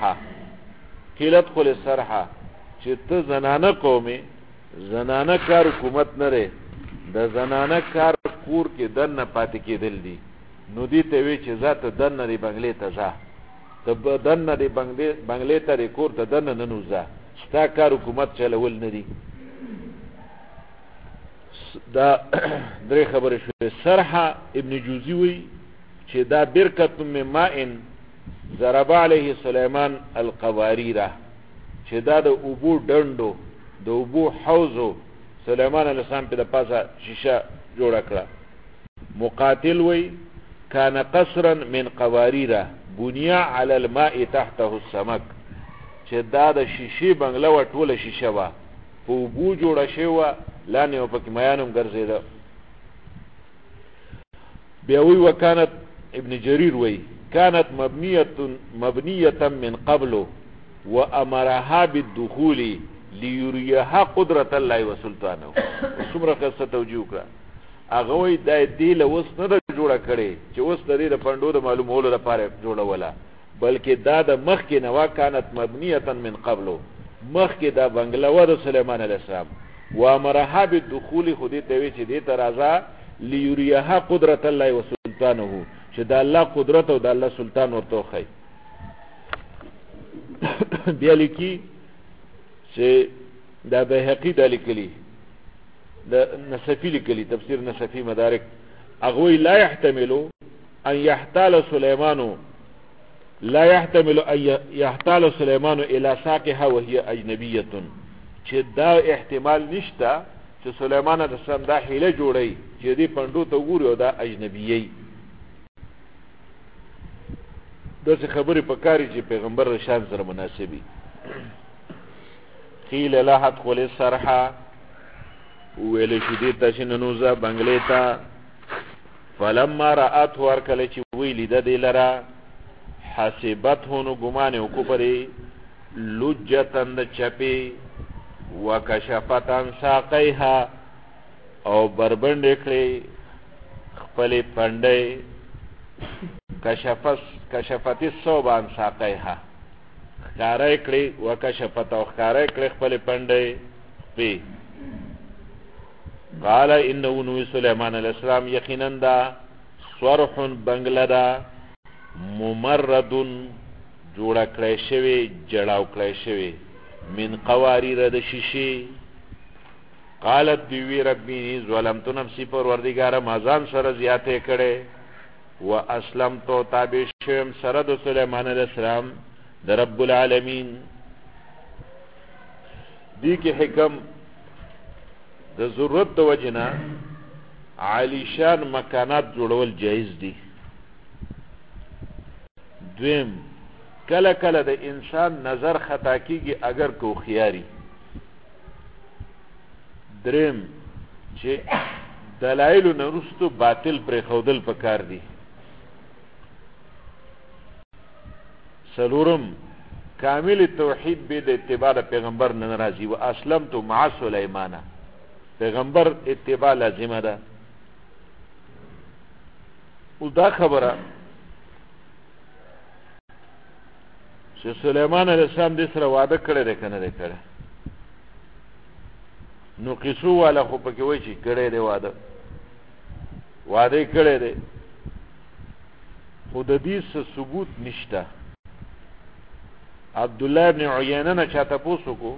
الصرحه چې ته زنانه قومې زنانه کار حکومت نه دی د زنانه کار کور کې دننه پاتې کېدل دي نو دې ته وایي چې ځه ته دننه دې بنګلې ته ځه ته دننه دې بنګلې ته دې کور ته دننه نه نوځه ستا کار حکومت چلول نه دي دا درې خبرې شوې سرحه ابن جوزی وایي چې دا برکت من ماء ضرب علیه سلیمان القواریره چې دا د اوبو ډنډو د اوبو حوضو سلیمان علیه السلام په د پاسه شیشه جوړه کړه مقاتل وایي کان قصرا من قواریره بنیا علی الماء تحته السمک چې دا د شیشې بنگله و ټوله شیشه وه په اوبو جوړه شوې وه لاندې و پکې میان هم ګرځېده بیا وایي وکانت ابن جریر وایي كانت مبنية من قبل وأمرها بالدخول ليريها قدرة الله وسلطانه څومره قصه توجیه کړه هغه وایي دا دې له اوس نه ده جوړه کړې چې اوس د دې د پنډو د معلومولو لپاره جوړوله بلکې دا د مخکې نه وه كانت مبنیة من قبل مخکې دا بنګله وه د سلیمان علیه السلام وامرها بالدخول خو دې ته وایي چې دې ته راځه لیریها قدرة الله وسلطانه چې د الله قدرت او د الله سلطان ورته وښیي بیا لیکي چې دا بیهقي دا لیکلي د نصفي لیکلي تفسیر نصفي مدارک هغه وایي لا يحتمل ان يحتال سليمان الى ساقها وهي اجنبيه چې دا احتمال نشته چې سليمان علیه السلام دا حیله جوړي چې دې پندو ته وګوري او دا اجنبیي داسې خبرې پکاري چې پیغمبر رشان سره مناسبي قیل لا ادخل الصرحه ویل شو دې ته چې ننوځه بنګلې ته فلما رأته ورکله چې وی لیده دې لره حسبته نو ګمان یې وکړو پرې لجتن د چپې وکشفت عن ساقیها او بربنډې کړې خپلې پنډۍ کشفت الثوب عن ساقیها ښکاره کړې وکشفت او ښکاره کړې خپلې پنډۍ پې قال انه نوی سلیمان علیه السلام یقینا دا صرح بنگله دا ممردن جوړه کړی شوی جړاو کړی شوی من قواریر د شیشې قالت بیوی ربی ظلمت نفسی پروردگار ما ځان سره زیاتې کړې و اسلمتو تابع شوم سره د سلیمان علیه السلام د رب العالمین دی کې حکم د ضرورت د وجنه عالی شان مکانات جوړول جایز دي دویم کله کله د انسان نظر خطا کیږي اگر کو خیاري دریم چې دلایل نرستو باطل پر خودل پکار دي سلورم کامل توحید به د اتباع پیغمبر نه راضي و اسلمت مع سليمان پیغمبر اتباع لازمه ده او دا خبره چې سليمان علیه السلام د سره وعده کړی دی کنه دی کړی نو قصو والا خو پکې وایي چې کړی دی وعده کړی دی خو د دې څه ثبوت نشته عبد الله ابن عیینه نه چاته پوښتنه کو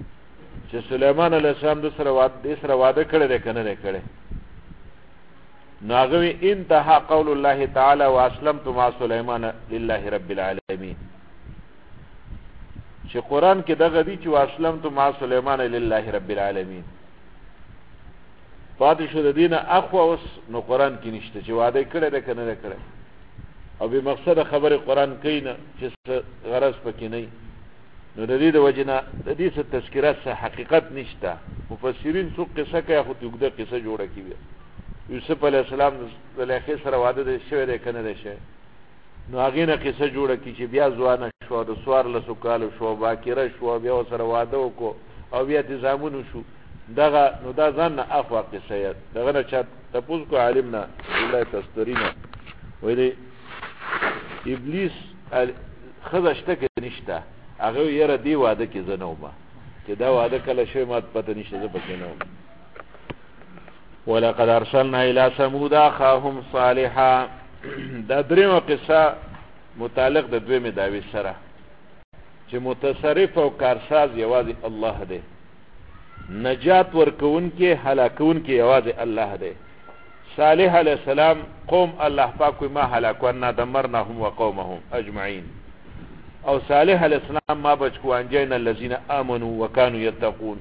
چې سليمان علیه السلام د سره وعده کړی دی کنه دی کړی ناغوی انتهى قول الله تعالی واسلمت مع سلیمان لله رب العالمین چې قرآن کې دغه دی چې واسلمت مع سلیمان لله رب العالمین پاتې شو د دینه اخوا اوس نو قرآن کې نشته چې وعده کړی ده که نه ده کړی او بې مقصده خبرې قرآن کوي نه چې غرض پکې نه نو د دې د وجې نه د دې څه تذکره څه حقیقت نشته مفسرین څوک قصه کوي خو اوږده قصه جوړه کړي یوسف علیه السلام د زلیخې سره واده شوی دی که نه دی شوی نو هغې نه قصه جوړه کړي چې بیا ځوانه شوه د 14 کالو شوه باکره شوه بیا ورسره واده وکړو او بیا تیزامونو شو دغه نو دا ځان نه اخوا قصه دغه نه چا تپوس کو عالم نه الله تستری نه وایي دی ابلیس ښځه شته که نشته هغه یاره دې واده کې زه نه ومه چې دا واده کله شوی ما پته نشته زه پکې نه وم ولقد ارسلنا الى ثمود اخاهم صالحا دا دریمه قصه متعلق د دویمې دعوې سره چې متصرف او کارساز یوازې الله دی نجات ورکوونکی هلاکوونکی یوازې الله دی صالح علیه السلام قوم الله پاک ما هلاکو انا دمرناهم وقومهم اجمعین او صالح علیه السلام ما بچکو انجینا الذین آمنوا وکانوا یتقون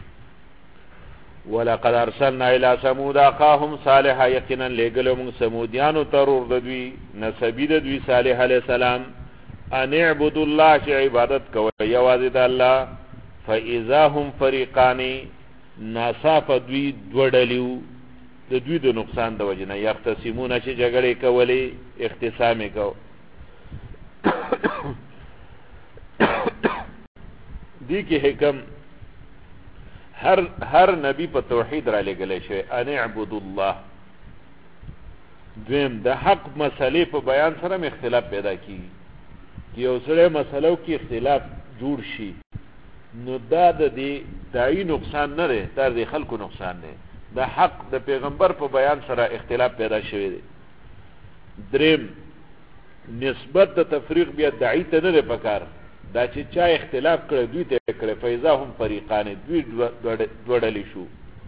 ولقد ارسلنا الى ثمود اخاهم صالحا یقینا لګلو موږ سمودیانو ترور د دوی نسبی د دوی صالح علیه السلام ان اعبدوا الله چې عبادت کوي یوازې د الله فاذا هم فریقان ناصاف دوی دوړلیو د دوی د نقصان د وجنه یختصمون چې جګړې کولې اختصام کو دی کې حکم هر نبی په توحید را لګلې شوی ان اعبدوا الله دویم د حق مسلې په بیان سره اختلاف پیدا کیږي چې یو سره مسلو کې اختلاف جوړ شي نو دا د دې دای نقصان نه دی دا د خلکو نقصان دی د حق د پیغمبر په بیان سره اختلاف پیدا شوی دی دریم نسبت د تفریق بیا دعی ته نه دی پکار دا چې چا اختلاف کړی دوی ته کړی فیضا هم فریقان دوی دوړلی شو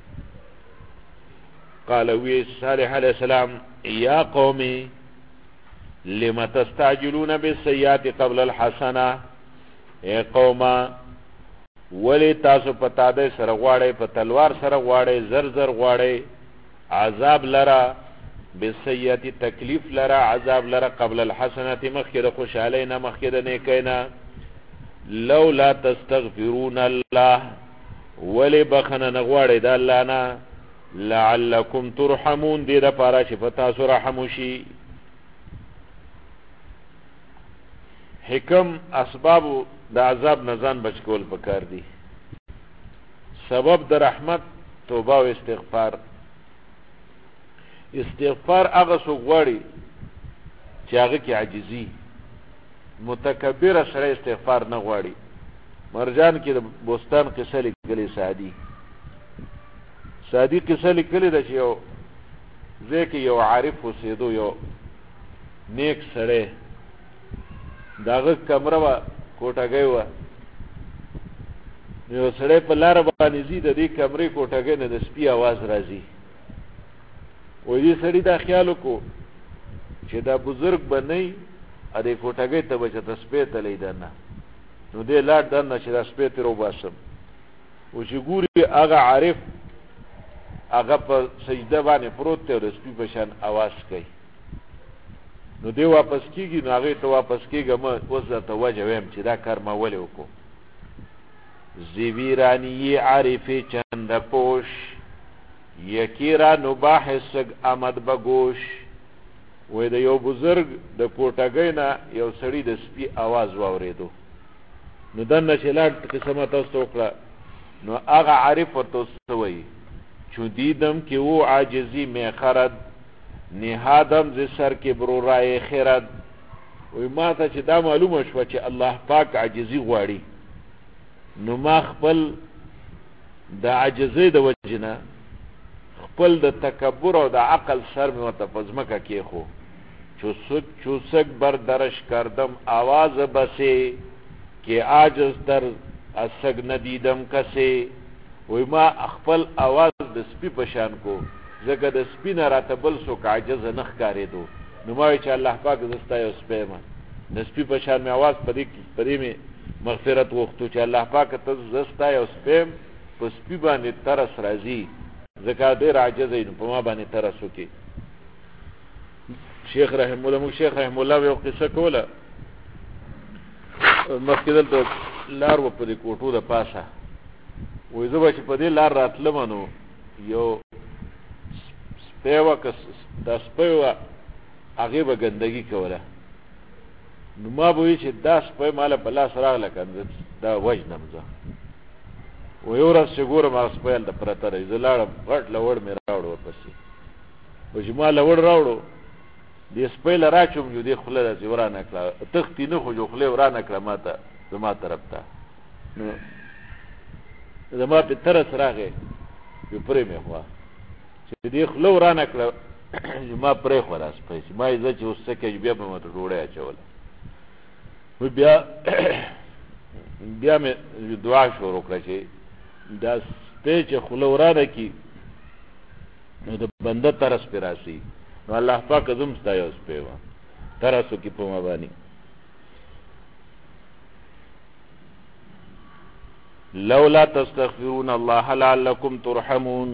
قال وی صالح علیہ السلام یا قومی لم تستعجلون بالسیئات قبل الحسنه اے قوما ولی تاسو په تاده سره غواړئ په تلوار سره غواړئ زر زر غواړئ عذاب لره بالسیئات تکلیف لره عذاب لره قبل الحسنه مخکې د خوشحالۍ نه مخکې د نیکۍ نه لولا تستغفرون الله ولی بخنه نه غواړئ د الله نه لعلکم ترحمون دې دپاره چې په تاسو رحم وشي حکم اسباب د عذاب نزان بچ کول پکار دي سبب د رحمت توبه او استغفار هغه څوک غواړي چې هغه کې عاجزي متکبر سره استغفار نه غواړي مرجان کې د بوستان قصه لیکلې سادی قصه لیکلې ده چې یو ځای کې یو عارف اوسېدو یو نیک سړی داغه کمره وه کوټګۍ وه یو سړی په لاره باندې ځي د دې کمرې کوټګۍ نه د سپي اواز راځي وایي دې سړي دا خیال وکړو چې دا بزرګ به نه وي دې کوټګۍ ته به چېرته سپی تلی دننه نو دې لاړ دننه چې دا سپی ترې وباسم و چې ګوري هغه عارف هغه په سجده باندې پروت دی او د سپي په شان اواز کوي نو دی واپس کیږي نو هغې ته واپس کېږه ما اوس درته وجه ویم چې دا کار ما ولې وکړو زیویرانی عارفی چند پوش یکی را نباح سگ آمد بگوش وی د یو بزرگ د کوټګۍ نه یو سړي د سپي आवाज واورېدو نو دننه چې لاړ قسمه تاسو ته وکړه نو هغه عارف ورته څه وایي چون دیدم که او عاجزی می خرد نهادم ز سر کبر رای خرد وی ما ته چې دا معلومه شوه چې الله پاک عاجزي غواړي نو ما خپل د عاجزۍ د وجې نه خپل د تکبر او د عقل سر مې ورته په ځمکه کېښو چوسک بر درش کردم آواز بسې که عاجز در اسگ ندیدم کسې وی ما خپل آواز د سپي په شان کو ځکه د سپي نه راته بل څوک عاجزه نه ښکارېدو. نو ما وایي چې الله پاک زه ستا یو سپی یم. د سپي په شان مې اواز په دې مې مغفرت غوښتو چې الله پاکه ته زه ستا یو سپی یم، په سپي باندې ترس راځي ځکه ډېر عاجزه یې، نو په ما باندې ترس وکړي. شیخ رحم الله، موږ شیخ رحم الله یو قصه کوله. مخکې دلته لار وه په دې کوټو د پاسه، وایي زه به چې په دې لار راتلم نو یو سپی وه، که دا سپی وه هغې به ګندګي کوله. نو ما به وایي چې دا سپی ماله په لاس راغله که دا وژنم زه. و یو ورځ چې ګورم هغه سپی هلته پرته دی، زه لاړم غټ لوړ مې راوړو ورپسې. و چې ما لوړ راوړو دې سپی له راچوم جو دې خوله داسې ورانه کړه، تښتي نه خو جو خولې ورانه کړه ما ته زما طرف ته. نو زما پې ترس راغی، یو پرې مې خوا چې دې خوله ورانه کړه ما پرېښوه دا سپی چې ما یې زه چې اوس څه کوي بیا به ماته ډوډۍ اچوله. بیا مې دعا شروع کړه چې دا سپی چې خوله ورانه کړي نو د بنده ترس پې راسي. نو الله پاک زم ستا یو سپی وه ترس وکړي په ما باندې. لولا تستغفرون الله لعلكم ترحمون،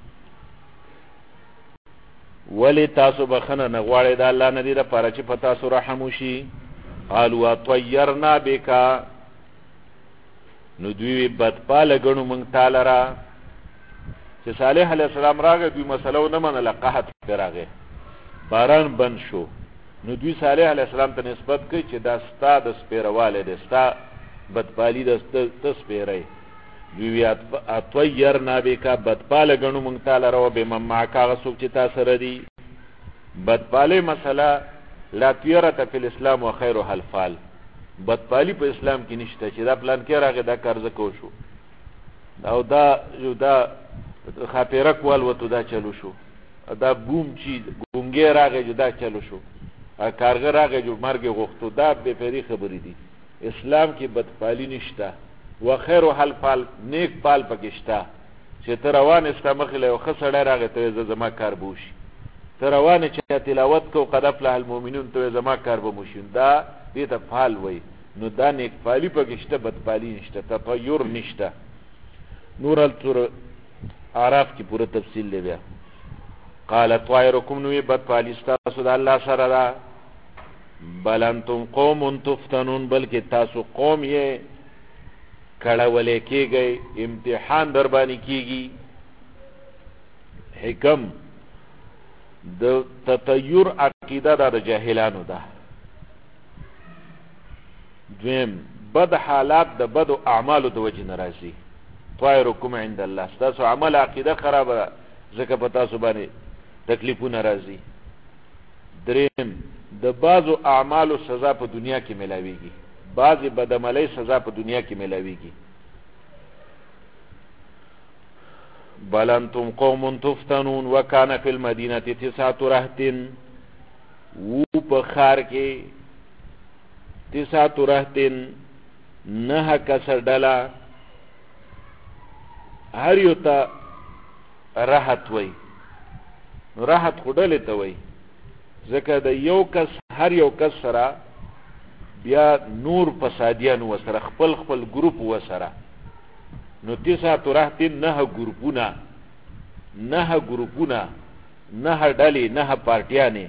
ولی تاسو بخنه نه غواړئ د الله نه دې دپاره چې په تاسو رحم وشي. قالوا اطیرنا بکا، نو دوی بدپاله ګڼو موږ تا لره. چې صالح علیه السلام راغی دوی مسله ونه منله، قحط پرې راغی، باران بند شو. نو دوی صالح علیه السلام ته نسبت کوي چې دا ستا د سپیروالی دی، ستا بدپالي د ته سپیری. دوی وی اطیرنا بکا، بدپاله ګڼو موږ تا لره، و بمن معک، هغه څوک چې تا سره دي. بدپالۍ مسله لا طیرة فی الاسلام و خیرها الفال، بدپالی په اسلام کې نشته چې دا پلان کې راغی دا کار زه کو شو او دا خاپیره کول وتو دا چلو شو، دا بوم چې ګونګې راغی جو دا چلو شو، کارغه راغی جو مرګ غوښتو، دا بې پیري خبرې دي. اسلام کې بدپالی نشته. و خیرها الفال، نیک پال پکې شته چې ته روان ستا مخې له یو ښه سړی راغی ته زه زما کار به وشي، ته روانې چې تلاوت کو قد افلح المؤمنون ته زما کار به مو شي، دا دې ته فال وایي. نو دا نیک پالی پکې شته، بدپالی نشته، تطیر نشته. نور السور اعراف کی پورا تفصیل لے بیا. قال طائرکم، نوی بدپالی ستاسو دا اللہ سره دا، بل انتم قوم تفتنون، بلکہ تاسو قوم یہ کڑولے کی گئی، امتحان دربانی کی گی. حکم د تطیر عقیده دا جاہلانو دا. دویم بد حالات د بد اعمالو د وجه ناراضي. طائرکم عند الله، تاسو عمل عقیده خراب زکه په تاسو باندې تکلیفونه راځي. دریم د بعضو اعمالو سزا په دنیا کې ملاويږي، بعضی بدعملی سزا په دنیا کې ملاويږي. بل انتم قوم تفتنون وکان فی المدینه 9 رهط، و په خار کې 9 رهط 9 کسر ډله، هر یو ته راحت وای. راحت خودلې ته وای ځکه د یو کس هر یو کس سره بیا نور فسادیان وسره خپل خپل ګروپ وسره. نو 9 رهط 9 ګروپونه، 9 ګروپونه، 9 ډلې، 9 پارټیانې.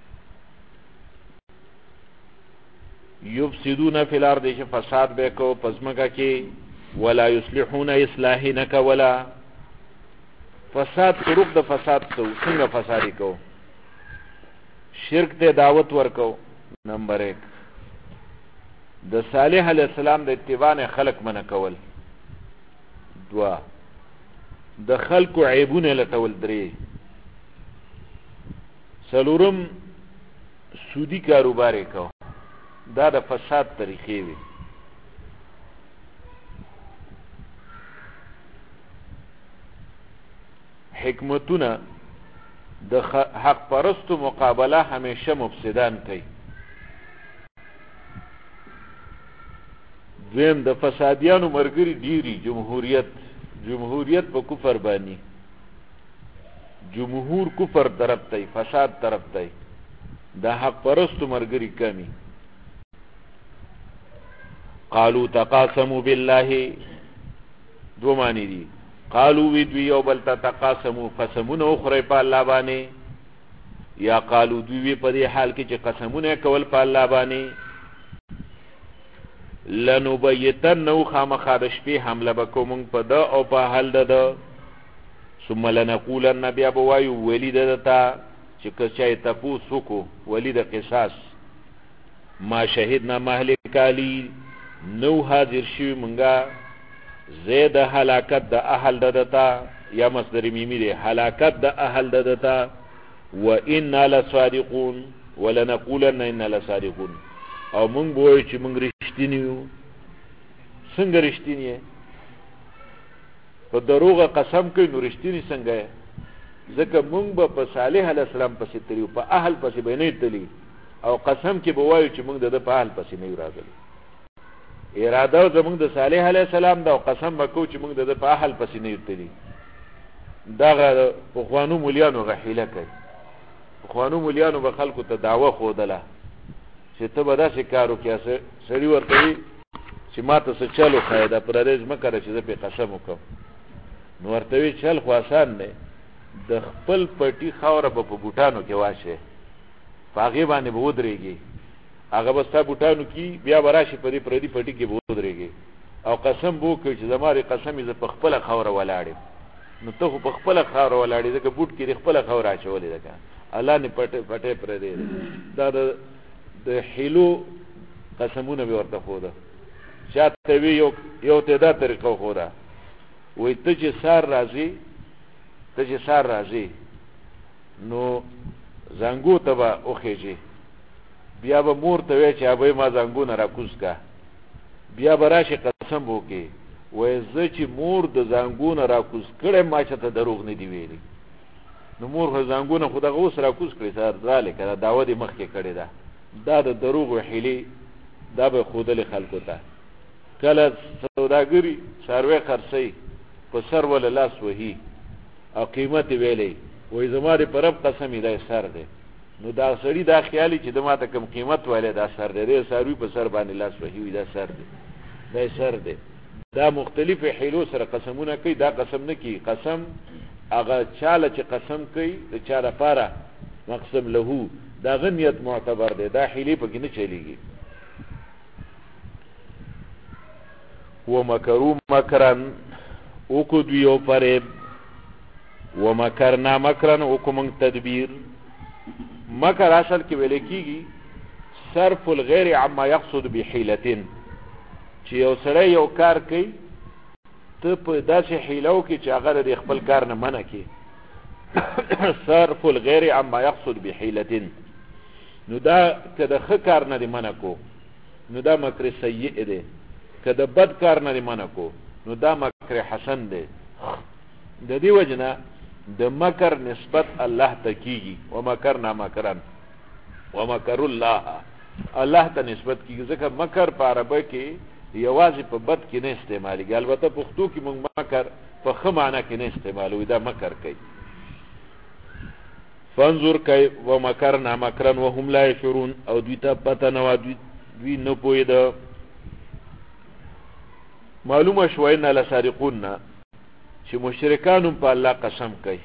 یفسدون فی الارض، چې فساد به کو پزمکه کې، ولا یصلحون اصلاح نکولا، فساد طرق د فساد تو څنګه فسادی کو، شرک ته دعوت ورکو. نمبر 1 د صالح علیہ السلام د اتباع نه خلق منع کول. 2 د خلق عیبونه لټول. 3 سلورم سودی کاروبار کو، دا د فساد طریقې وي. حکمتونه د حق پرستو مقابله همیشه مفسدان کوي. دویم د فسادیانو مرګري ډیری، جمهوریت په کفر باندې. جمهور کفر طرف ته فساد طرف ته دا حق پرستو مرګري کمی قالوا تقاسموا بالله دو معنی دي قالوا وی یو بل تقاسموا قسمونه اخرى په الله باندې یا قالوا دوی په دې حال کې چې قسمونه کول په الله باندې لنبیتنه خامخا د شپې حمله بکوم په دا او په حال ده ثم لنقولن بیا بوایو ولید دتا چې کچای تاسو کو ولید قصاص ما شهدنا مهلک علی نو حاضر شي منګه زید هلاکت د اهل ددتا یا مصدر میمی دی هلاکت د اهل ددتا وإنا لصادقون ولنقولن إنا لصادقون او مونږ بوي چې مونږ رښتینی یو څنګه رښتینی په دروغه قسم کوي نو رښتینی څنګه ځکه مونږ به په صالح علیه السلام پسې تریو په اهل پسې به نه تلی او قسم کې به وایو چې مونږ د په اهل پسې نه راغلي اراده زمونږ د صالح علیه السلام دا قسم وکړو چې مونږ د په اهل پسې نه تلی دا په خوانو مولیانو غحیله کوي خوانو مولیانو به خلکو ته دعوه خودله چې ته به داسې کار وکړې سړي ورته وي چې ما ته څه چل وښایه دا پردیس مه کوه چې زه پرې قسم وکړم نو ورته وي چل خو اسان دی د خپل پټي خاوره به په بوټانو کې واچوې په هغې باندې به ودرېږي هغه به ستا بوټانو کې بیا به راشي په دې پردي پټي کې به ودرېږي او قسم به وکړي چې زما د قسم زه په خپله خاوره ولاړ یم نو ته خو په خپله خاوره ولاړې ځکه بوټ کې د خپله خاوره اچولې ده که الله نه پټې پردې دا د حیلو قسمونه به ورته ښوده چاته وي یو ته دا طریقه وښوده وایي ته چې سار راځې نو زنګو ته به وخېږې بیا به مور ته وایي چې ابۍ ما زنګونه راکوز که بیا به راشي قسم وکړې وایي زه چې مور د زنګونه راکوز کړی ما چاته دروغ نه دي ویلي نو مور خو زنګونه خو دغه اوس راکوز کړي سر رالی که دعوه دې مخکې کړې ده دا د دروغ و حیلې دا به ښودلې خلکو ته کله سوداګري څاروی خرڅوي په سر وله لاس وهي او قیمت یې ویلی وایي زما دې په رب قسم یې دا سر دی نو دا سړي دا خیالي چې د ما ته کوم قیمت ویلی دا سر دی دی څاروي په سر باندې لاس وهي وي دا سر دی دا سر دی دا مختلفې حیلو سره قسمونه کوي دا قسم نه کوي قسم هغه چاله چې قسم کوي د چا لپاره مقسم لهو دا غنیت معتبر دی دا حیلې پکې نه چلیږي ومکروا مکرا وکړو دوی یو فریب ومکرنا مکرا وکړو موږ تدبیر مکر اصل کې ویل کېږي صرف الغیر عما یقصد بحیلتن چې یو سړی یو کار کوي ته په داسې حیله وکړي چې هغه د خپل کار نه منع کړي صرف الغیر عما یقصد بحیلتن نو دا که د ښه کار نه دې منع کو نو دا مکر سیئ دی که د بد کار نه دې منع کو نو دا مکر حسن دی د دې وجه نه د مکر نسبت الله ته کېږي ومکرنا مکرا ومکر الله ته نسبت کېږي ځکه مکر په عربه کې یوازې په بد کې نه استعمالېږي البته پښتو کې موږ مکر په ښه معنی کې نه استعمالوي دا مکر کوي فانظر کیف ومکرنا مکرا وهم لا یشعرون او دوی ته پته نه وه دوی نه پوهېده معلومه شوه ان لسارقون نه چې مشرکان هم په الله قسم کوي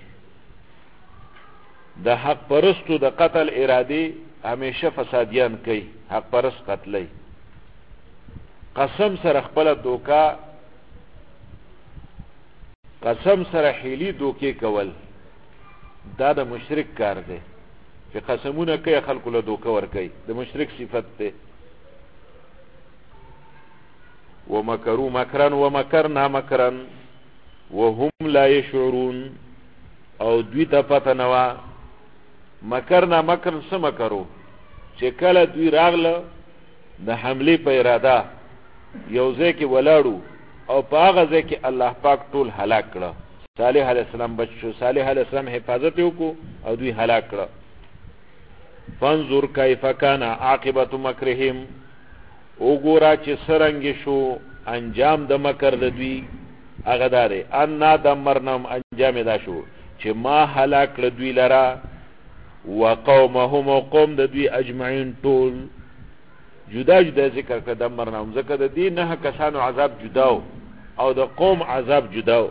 د حق پرستو د قتل ارادې همیشه فسادیان کوي حق پرست قتلی قسم سره خپله دوکه قسم سره حیلي دوکې کول دا د مشرک کار دی چې قسمونه کوي خلکو له دوکه ورکوي د مشرک صفت دی ومکروا مکرا ومکرنا مکرا وهم لا یشعرون او دوی ته پته نه وه مکرنا مکرا څه مکرو چې کله دوی راغله د حملې په اراده یو ځای کې ولاړو او په هغه ځای کې الله پاک ټول هلاک کړه صالح علیه السلام بچ شو صالح علیه السلام حفاظت یې وکړو او دوی هلاک کړه فانظر کیف کان عاقبت مکرهم وګوره چې څرنګه شو انجام د مکر د دوی هغه دا دی انا دمرناهم انجام دا شو چې ما هلاک کړ دوی لرا وقومهم وقوم د دوی اجمعین ټول جدا جدا ذکر کړه دمرناهم ځکه د دې نه کسانو عذاب جداو او د قوم عذاب جداو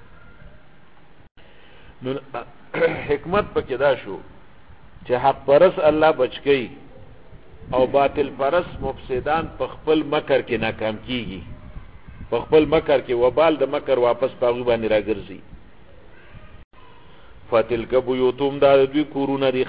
نو حکمت پکې دا شو چې حق پرس الله بچکی او باطل پرس مفسدان په خپل مکر کې ناکام کیږي په خپل مکر کې وبال د مکر واپس پاغو باندې راګرځي فتلک بیوتهم دا دوی کورونه دي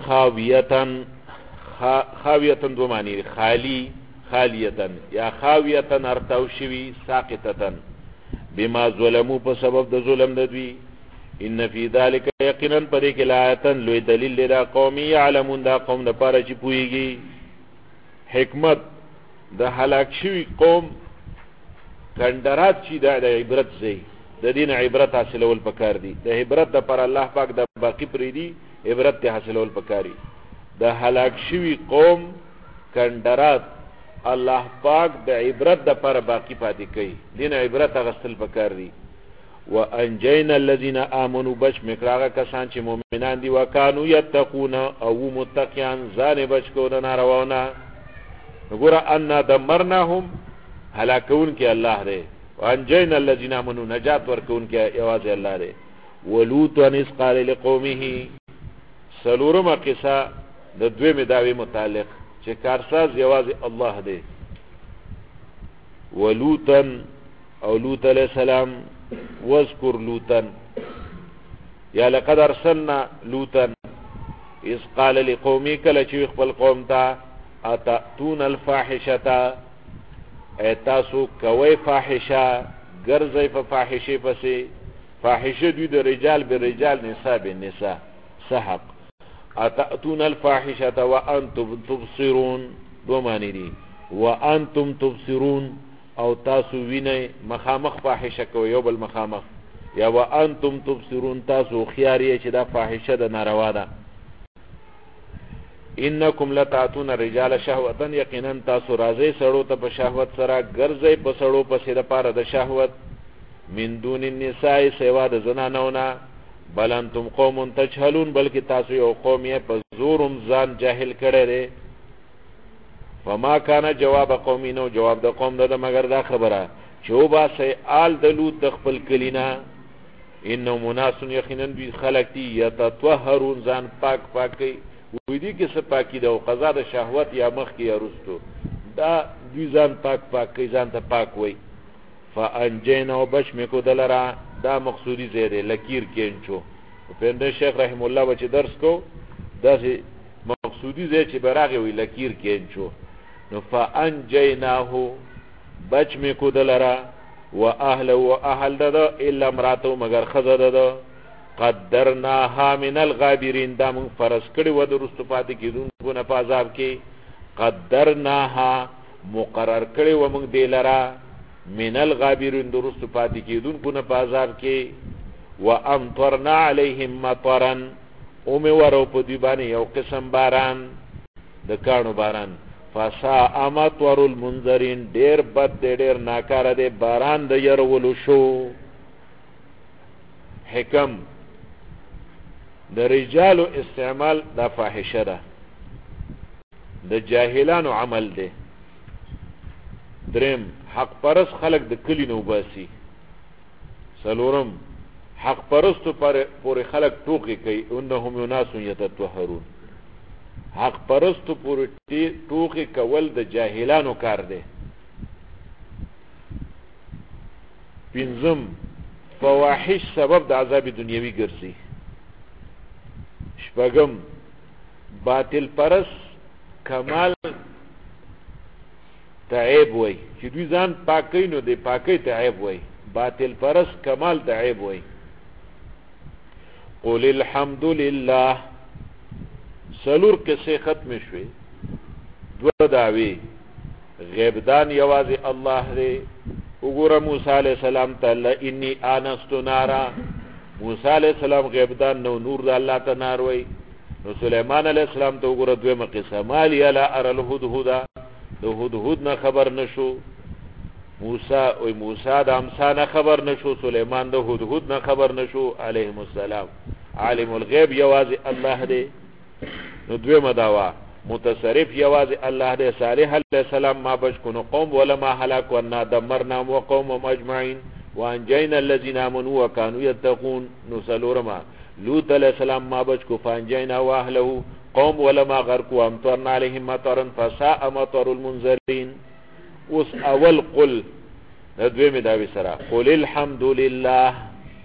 خاویتن دو معنی خالی خالیتن یا خاویتن ارتاو شوی ساقطتن بما ظلمو په سبب د ظلم د دوی ان فی ذلک یقینا پدې کې لایتن لوی دلیل لرا قوم یعلمون دا قوم د پاره چې پویږي حکمت د هلاک شوی قوم کندرات چې د عبرت زی د دین عبرت حاصلول پکار دي د عبرت د پر الله پاک د باقی پری دي عبرت ته حاصلول پکاري د هلاک شوی قوم کندرات الله پاک د عبرت د پر باقی پاتې کوي دین عبرت غسل پکار دي وانجینا الذين امنوا بچ مکراغه کسان چې مؤمنان دي وکانو یتقون او متقیان ځان بچ کو نه نارواونه وګوره ان دمرناهم هلاکون کې الله دی وانجینا الذين امنوا نجات ورکون کې یوازې الله دی ولوط انس قال لقومه سلورم قصه د دوی مداوی متعلق چې کارساز یوازې الله دی ولوطن او لوط علیہ السلام واذكر لوطا یا لقد ارسلنا لوطا اذ قال لقومه کله چې خپل قوم ته اتاتون الفاحشه ایتاسو کوي فاحشه ګرځي په فاحشه پسې فاحشه دوی د رجال به رجال نساء به نساء صحق اتاتون الفاحشه وانتم تبصرون دو معنی دي وانتم تبصرون او تاسو وینئ مخامخ فاحشه کوي یو بل مخامخ یا وانتم تبصرون تاسو خياري چې دا فاحشه د ناروا ده انکم لتاتون الرجال شهوتا یقینا تاسو راځي سړو ته په شهوت سره ګرځي په سړو په سره پاره د شهوت من دون النساء سوا د زنانونه بل انتم قوم تجهلون بلکې تاسو یو قوم یې په زورم ځان جاهل کړي دي فما کان جواب قومي نو جواب د قوم د مگر دا خبره چوبا سي آل د لوط د خپل کلینا انه مناس یقینا بي خلق دي يتطهرون ځان پاک پاکي وې دي کې سپاکی د قضا د شهوت یا مخ کې یا رستو دا دوی ځان پاک پاکي ځان ته پاک وي فانجينا وبشمكو دلرا دا مقصودی زیاده لکیر کینچو پنده شیخ رحم الله بچ درس کو دا مقصودی زیاده چې براغه وی لکیر کینچو نو فانجیناه بچ میکو دلرا و اهل دده الا امراته مگر خزه دده قدرناها من الغابرین دا من فرض کړي و د رستفاتی کیدونکو نه پازاب کې قدرناها مقرر کړي و موږ دلرا من الغابرین د رستفاتی کیدونکو نه پازاب کې وامطرنا عليهم مطرا اومه ورو په دی باندې یو قسم باران د کانو باران فساء مطر المنذرین ډیر بد ډیر ناکاره دی باران د يرولو شو حکم د رجالو استعمال د فاحشه ده د جاهلانو عمل دی درم حق پرس خلق د کلی نو باسي سلورم حق پرستو پر خلق ټوکی کوي انهم يناس يتطهرون حق پرستو پر ټوکی کول د جاهلانو کار دی پنځم فواحش سبب د عذاب دنیوي ګرځي شپږم باطل پرس کمال تعیب وای چې دوی ځان پاکي نو دی پاکي تعیب وای باطل پرس کمال تعیب وای قول الحمد لله سلور قصه ختم شوي دو داوی غیبدان یوازي الله دی وګوره موسی علیہ السلام ته انی آنست نارا موسی علیہ السلام غیبدان نو نور د الله ته نار وای نو سليمان علیہ السلام ته وګوره دویمه قصه مال یلا ار الهدهد د هدهد نه خبر نشو موسی د امسا نه خبر نشو سليمان د هدهد نه خبر نشو علیهم السلام عالم الغیب یوازې الله دی. نو دویمه دعوا متصرف یوازې الله دی. صالح علیه السلام ما بچ کو نو قوم ولما هلاك ونا دمرنا وقوم اجمعين وانجينا الذين امنوا وكانوا يتقون. نو سلورما لوط علیہ السلام ما بچ کو فانجينا واهله قوم ولما غرق وامطرنا عليهم مطرا فساء مطر المنذرين. اوس اول قل دویمه داوی سره قل الحمد لله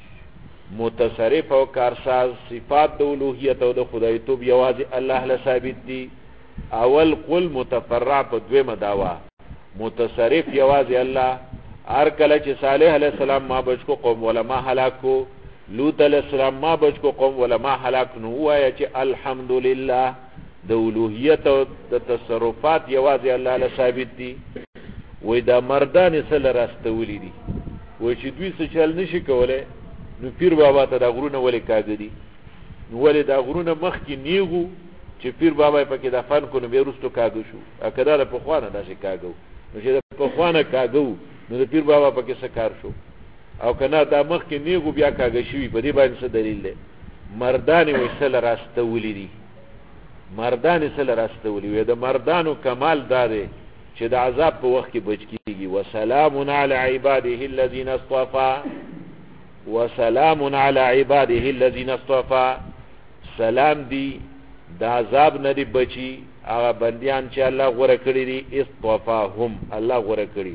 متصرف او کارساز صفات د اولوهیت او د خدایتوب یوازې الله له ثابت دي. اول قل متفرع په دویمه داوا متصرف یوازې الله. هر کله چې صالح علیه السلام ما بچ کو قوم ولما هلاکو لوط علیہ السلام ما بچ کو قوم ولما هلاک نو وایا چې الحمدلله د اولوهیت او د تصرفات یوازې الله له ثابت دي. وې دا مردان سره راستولې دي وې چې دوی څه چل نشي کولای نو پیر بابا ته دا غرونه ولې کاږي نو ولې دا غرونه مخ کې نیغو چې پیر بابا پکې دفن کو نو بیرستو کاږي شو اکدا په خوانه داسې کاږو نو چې په خوانه کاږو نو د پیر بابا پکې څه کار شو او کنه دا مخ کې نیغو بیا کاږي شوی په دې باندې څه دلیل دی. مردان وسله راستولې دي مردان سره راستولې وي. د مردانو کمال داره چې د عذاب په وخت کې بچ کیږي. وسلام علی عباده الذين اصطفى وسلام علی عباده الذين اصطفى. سلام دی د عذاب نه دی بچي هغه بندیان چې الله غوړه کړی دي. اصطفاهم الله غوړه کړی.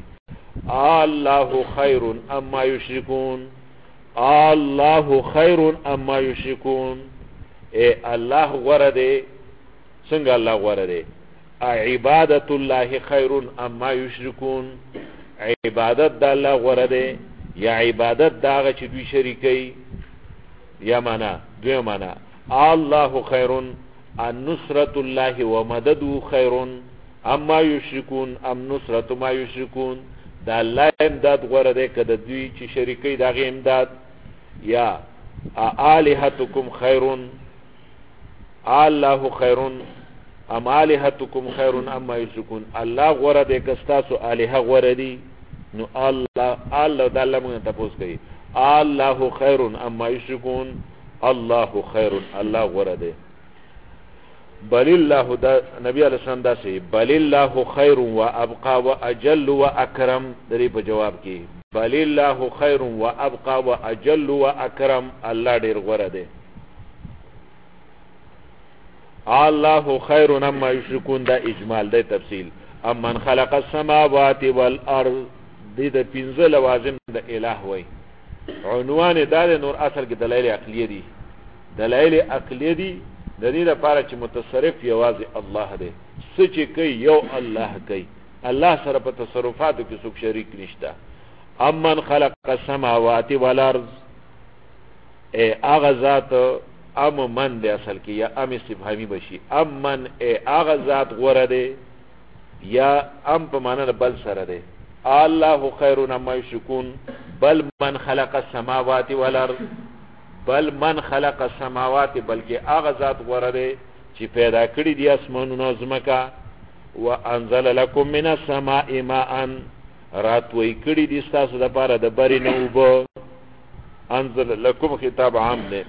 الله خیر اما یشرکون الله خیر اما یشرکون. اے الله غوړه دی څنګه الله غوړه دی. عبادت الله خیر اما یشرکون عبادت د الله غوړه دی یا عبادت داغه چې دوی شریکي یا معنا دوی معنا الله خیر ان نصرت الله ومدده خیر اما یشرکون ام نصرت ما یشرکون. دا الله امداد غوړه دی کده دوی چې شریکي داغه امداد. یا الہتکم خیر الله خیر ام الہتکم خیر اما یشرکون. الله غوړه دی کستاسو الہ غوړه دی نو الله د الله موږ ته پوښتنه کوي الله خیر اما یشرکون. الله خیر الله غوړه دی. بل الله دا نبی علیہ السلام دا سی بل الله خیر و ابقى و اجل و اکرم. دری په جواب کې بل الله خیر و ابقى و اجل و اکرم. الله ډیر غوړه دی. الله خیر اما یشرکون دا اجمال دی تفصیل. امن خلق السماوات والارض دې د 15 لوازم د الہ وای. عنوان دا نور اصل کې دلایل عقلیه دي. دلایل عقلیه دي د دې لپاره چې متصرف یوازې الله دی. څه چې کوي یو الله کوي. الله سره په تصرفاتو کې څوک شریک نشته. امن خلق السماوات والارض اے هغه ذات ام من دی اصل کې یا ام استفهامی بشي. امن اے هغه ذات غوړه دی یا ام په معنا بل سره دی. الله خیر اما یشرکون بل من خلق السماوات والارض بل من خلق السماوات بلکې هغه ذات غوړه دی چې پیدا کړی دی اسمانونو زمکا. وانزل لكم من السماء ماء راتوي کړی دی تاسو د پاره د بری نه وبو. انزل لكم خطاب عام دی.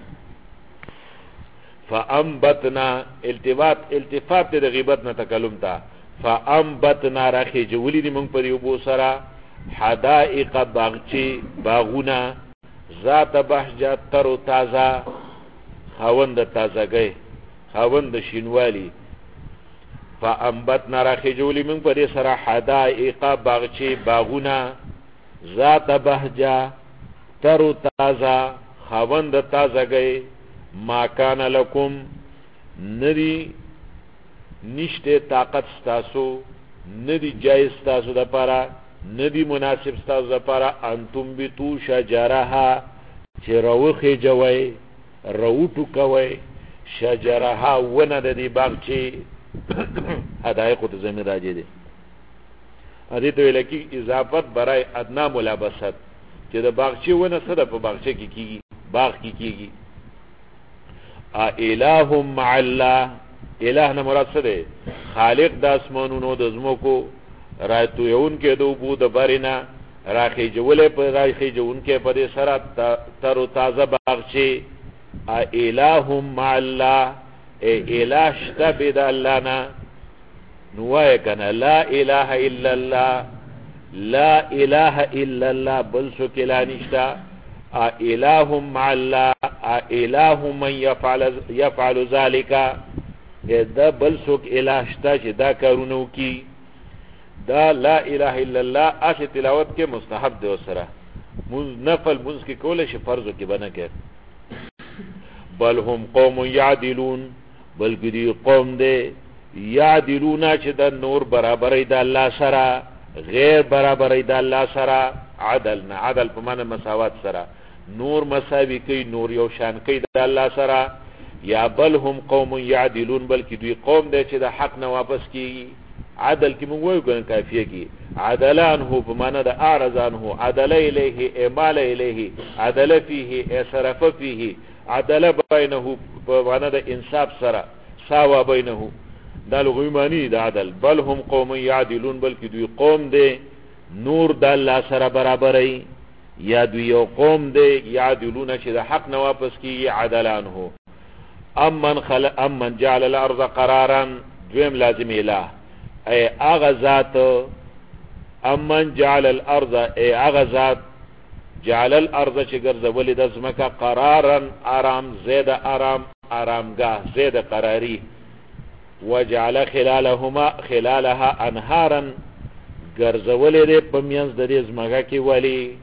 فانبتنا التفات د غیبت نه تکلم تا. فانبتنا راخی جولی دی مونږ پر یو بو سره حدائق باغچی باغونه ذات بهجه تر و تازه خوند تازگی خوند شینوالی. فانبتنا راخی جولی مونږ پر سره حدائق باغچی باغونه ذات بهجه تر و تازه خوند تازگی. ما کان لکم ندی نشته طاقت ستاسو ندی جایز ستاسو دا پارا ندی مناسب ستاسو دا پارا انتم بیتو شجرها چه روخی جوی روٹو کوی شجرها ونه دا دی باغ چه حدائقو تا زمین راجه دی. ادیتو الکی اضافت برای ادنا ملابست چه دا باغ چه ونه صدا پا باغ چه کی کی باغ کی کی الہ مع اللہ. الہ نه مراد څه دی؟ خالق د اسمانونو د زمکو راتو یون کې دو بو د برینا راخی جولې په راخی جون کې په دې سره تر تازه باغچې الہ مع الله الہ شتا بید اللہ نا نوائے کنا لا الہ الا اللہ لا الہ الا اللہ بل سوک الہ نشتا الہ مع اللہ الہ من یفعل ذالکا دا بل سوک الہ شتا چه دا کارونو کی دا لا الہ الا اللہ آش تلاوت کے مستحب دے سرا نفل منز کی کولش فرضو کی بنا کر بل هم قوم یعدلون بلکہ دی قوم دے یعدلون چه دا نور برابر دا اللہ سرا غیر برابر دا اللہ سرا عدلنا عدل پمانا مساوات سرا نور مساوی کئی نور یوشان کئی دا اللہ سرا یا بل هم قوم یعدلون بلکہ دی قوم دے چه دا حق نا واپس کی عدل کی منگوئیو کن کافیه کی عدلان هو پمانا دا اعرضان هو عدل الیه اعمال الیه عدل فیه اصرف فیه عدل بینه پمانا دا انصاب سرا ساوا بینه دا لغوی معنی دا عدل بل هم قوم یعدلون بلکہ دوی قوم دے نور دا اللہ سرا برابری یا دوی یو قوم دے یعدلون چه دا حق نواپس کی عدلان ہو امن جعل الارض قرارا دویم لازم الہ اے آغا ذات امن جعل الارض اے آغا ذات جعل الارض چه گرز ولد ازمکا قرارا آرام زید آرام آرامگاہ زید قراری وجعل خلالها انهارا گرز ولد پمینز در ازمکا کی ولی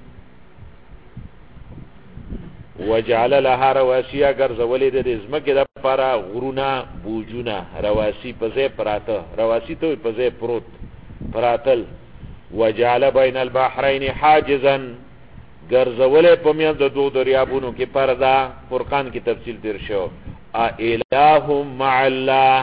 وجعل لها رواسیا گرز ولد در ازمکی دا پارا غرونا بوجونا رواسی پزے پراتا رواسی تو پزے پروت پراتل وجعل بین البحرین حاجزا گرز ولد پمینز دو دریابونو کی پردا فرقان کی تفصیل در شو الہ مع اللہ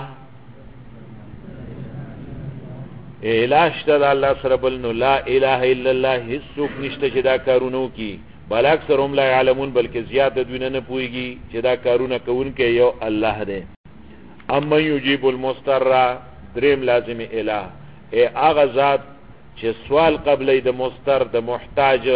الہ شتد اللہ سربلنو لا الہ الا اللہ حسوک نشتا چدا کارونو کی بل اکثر هم لا یعلمون بلکہ زیادہ دوینا نپوئیگی چدا کارونا کون کے یو اللہ دے اما یجیب المستر دریم لازم الہ اے آغا ذات چه سوال قبل دا مستر دا محتاج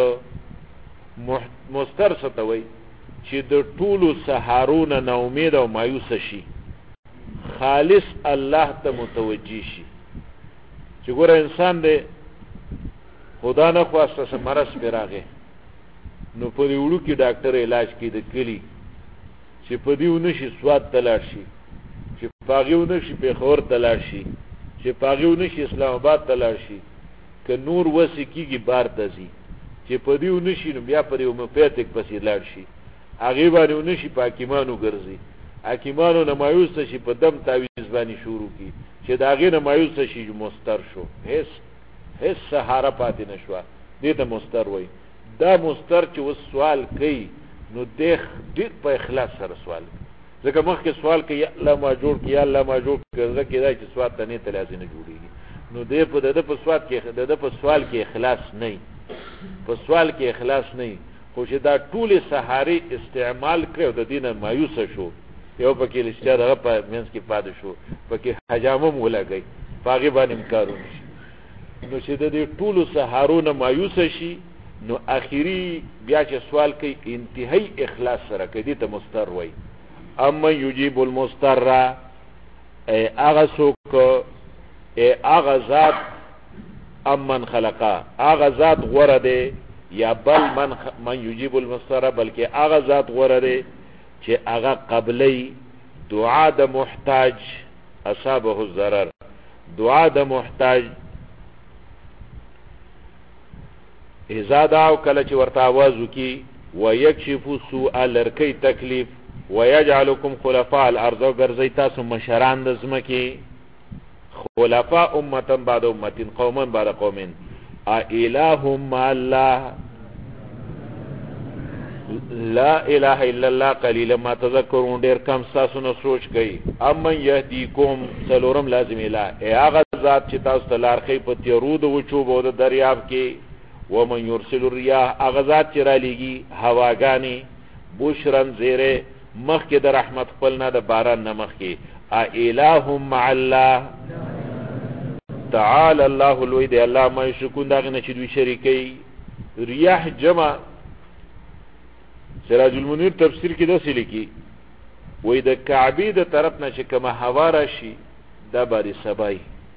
مستر ستوئی چه دا طول سحارون ناامید و مایوس شی خالص اللہ تا متوجی شی چه گورا انسان دے خدا نخواستا سے مرس پر آگے نو پدی وړو کې ډاکټر علاج کوي د کلی چې پدی ونشي سواد تلاړ شي چې پاغي ونشي پیښور تلاړ شي چې پاغي ونشي اسلام آباد تلاړ شي که نور وسی کیږي بار تزي چې پدی ونشي نو بیا پدی هومیوپیتک پسې لاړ شي هغه باندې ونشي پاکیمانو ګرځي حکیمانو نمایوس شي په دم تعویذ باندې شروع کی چې داغه نمایوس شي مستر شو هیڅ سهارا پاتې نشو دې ته مستر وای دا مستر چې وس سوال کوي نو دیخ ډیر په اخلاص سره سوال ځکه مخکې سوال کوي یا الله ما جوړ کړي یا الله ما جوړ کړي ځکه دا چې سوال ته نه تلازم نه جوړيږي نو دې په د په سوال کې د په سوال کې اخلاص نه په سوال کې اخلاص نه خو چې دا ټول سحاری استعمال کړو د دینه مایوس شو یو پکې لشته دغه په مینس کې پاد شو پکې حجامه ولګي باغی باندې امکارونه شي نو چې د دې ټول سحارونه مایوس شي نو اخیری بیا چې سوال کوي انتهایی اخلاص سره کوي ته مستر وای اما یجیب المستر ای اغا سوک ای اغا ذات امن خلقا اغا ذات غورده یا بل من یجیب المستر بلکہ اغا ذات غورده چې اغا قبلی دعا د محتاج اصابه الضرر دعا د محتاج اذا دعو کله چې ورته आवाज وکي ويكشف سوء لرکی تکلیف ويجعلكم خلفاء الارض غرزي تاسو مشران د زمکي خلفاء امه بعد امه قوما بعد قوم اله ما الله لا اله الا الله قليلا ما تذكرون ډیر کم تاسو نو سوچ کوي امن يهديكم سلورم لازم اله ای هغه ذات چې تاسو ته لارخي په تیرود و چوبو د دریاب کې ومن يرسل الرياح اغذات چرا لگی هواگانی بشرن زیره مخ کے در رحمت خپلنا دا باران نمخ کے الہم مع اللہ تعالی اللہ الوی دے اللہ ما یشرکون دا غنہ چدوی شریکی ریاح جمع سراج المنیر تفسیر کی دا سی لکی وې د کعبې د طرف نه چې کومه هوا راشي دا بارې سبای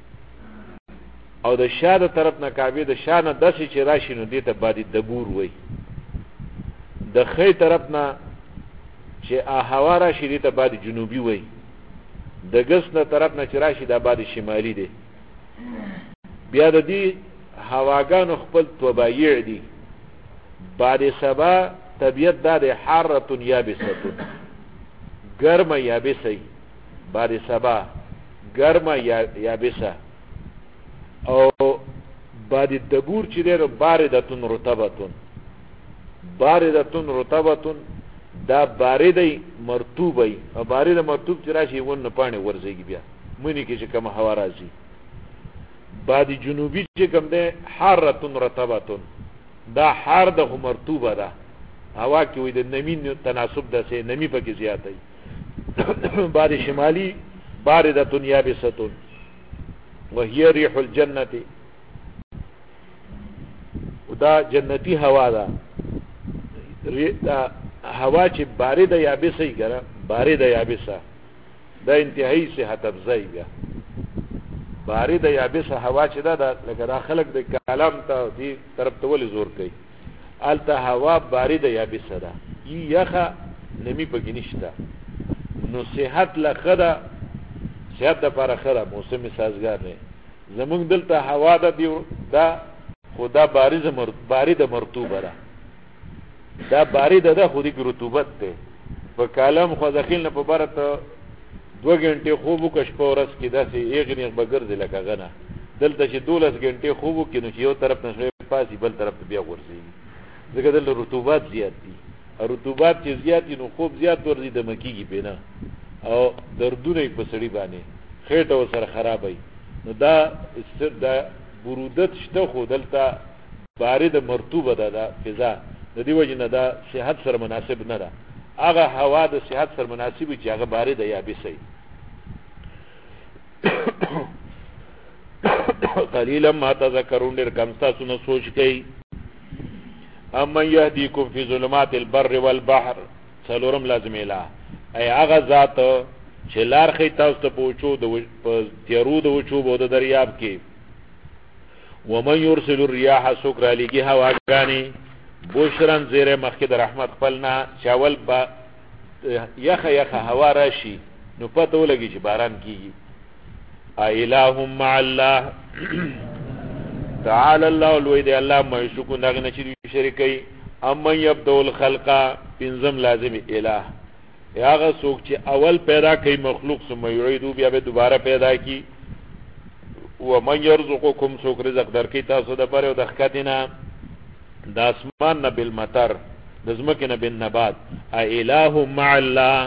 او د شا د طرف نه کعبې د شا نه داسې چې راشي نو دې ته بادي دبور وای د خې طرف نه چې هوا راشي دې ته بادي جنوبي وای د ګس نه طرف نه چې راشي دا بادي شمالي دی بیا د دې هواګانو خپل توبایع دي بادي سبا طبیعت دا د حارتون یابستون گرمه یابسه بادي سبا گرمه یابسه او بادي دبور چې دی باردتون رطبتون دا باردی مرطوبی او بارد مرطوب چې راشي ون نه پانی ورځيږي بیا منی کې چې کوم هوا راځي بادي جنوبي چې کوم دی حارتون رطبتون دا حار د مرطوبه ده هوا کې وي د نمی تناسب ده سه نمی پکې زیاتای بادي شمالي باردتون یابستون وهي ريح الجنه ودا جنتی هوا ده هوا چې بارده یابسه ګره بارده یابسه دا انتهایی صحت افزای بیا بارده یابسه هوا چې دا لکه دا خلق د کلام ته دی طرف ته ولې زور کوي الته هوا بارده یابسه ده یخه نمی پکې نشته نو صحت لخدا صحت د لپاره خره موسم سازگار نه زمونږ دلته هوا ده دی دا خدا بارده مرطوبه ده دا بارده ده خودی کی رطوبت ده په کلام خو داخل نه په برته 2 غنټه خوب وکښ په ورځ کې داسې یغنی بغرځي لکه غنه دلته چې 12 غنټه خوب وکینو چې یو طرف نه پاسي بل طرف ته بیا ورځي ځکه دلته رطوبت زیات دي رطوبت چې زیات نو خوب زیات ورځي د مکیږي پینه او دردونه په سړی باندې خېټه سره خرابای نو دا برودت شته خو دلته بارد مرطوبه ده فضا د دې وجه نه دا صحت سره مناسب نه ده هغه هوا د صحت سره مناسب چې هغه بارد یابسه قلیلا ما تذکرون ډیر کم تاسو نه سوچ کوي اما يهديكم في ظلمات البر والبحر څلورم لازم اله ای هغه ذات چې لار خې تاسو ته پوښو د تیرو د وچو بو د دریاب کې ومن يرسل الرياح سكر لګي هواګانی بوشرن زیر مخکې د رحمت خپلنا چاول با یخه هوا راشي نو پته ولګي چې باران کیږي الہم مع الله تعالی الله الوید الله مشرکو دغه چې شریکي اما يبدو الخلق پنځم لازم الہ هغه څوک چې اول پیدا کوي مخلوق ثم يعيدو بیا به دوباره پیدا کی ومن يرزقكم څوک رزق درکې تاسو د پاره او د خکتینا د اسمان نه بالمطر د زمکه نه بالنبات الہ مع الله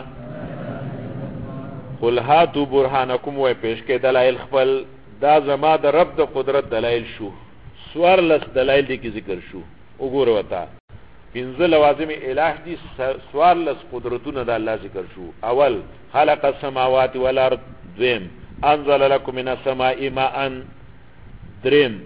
قل هاتوا برهانکم و پیش کې دلایل خپل دا زما د رب د قدرت دلایل شو سوار لس دلایل دي کی ذکر شو وګوره وتا پنځه لوازم الہ دي سوار لس قدرتونه د الله ذکر شو اول خلق السماوات والارض دویم انزل لكم من السماء ماء دریم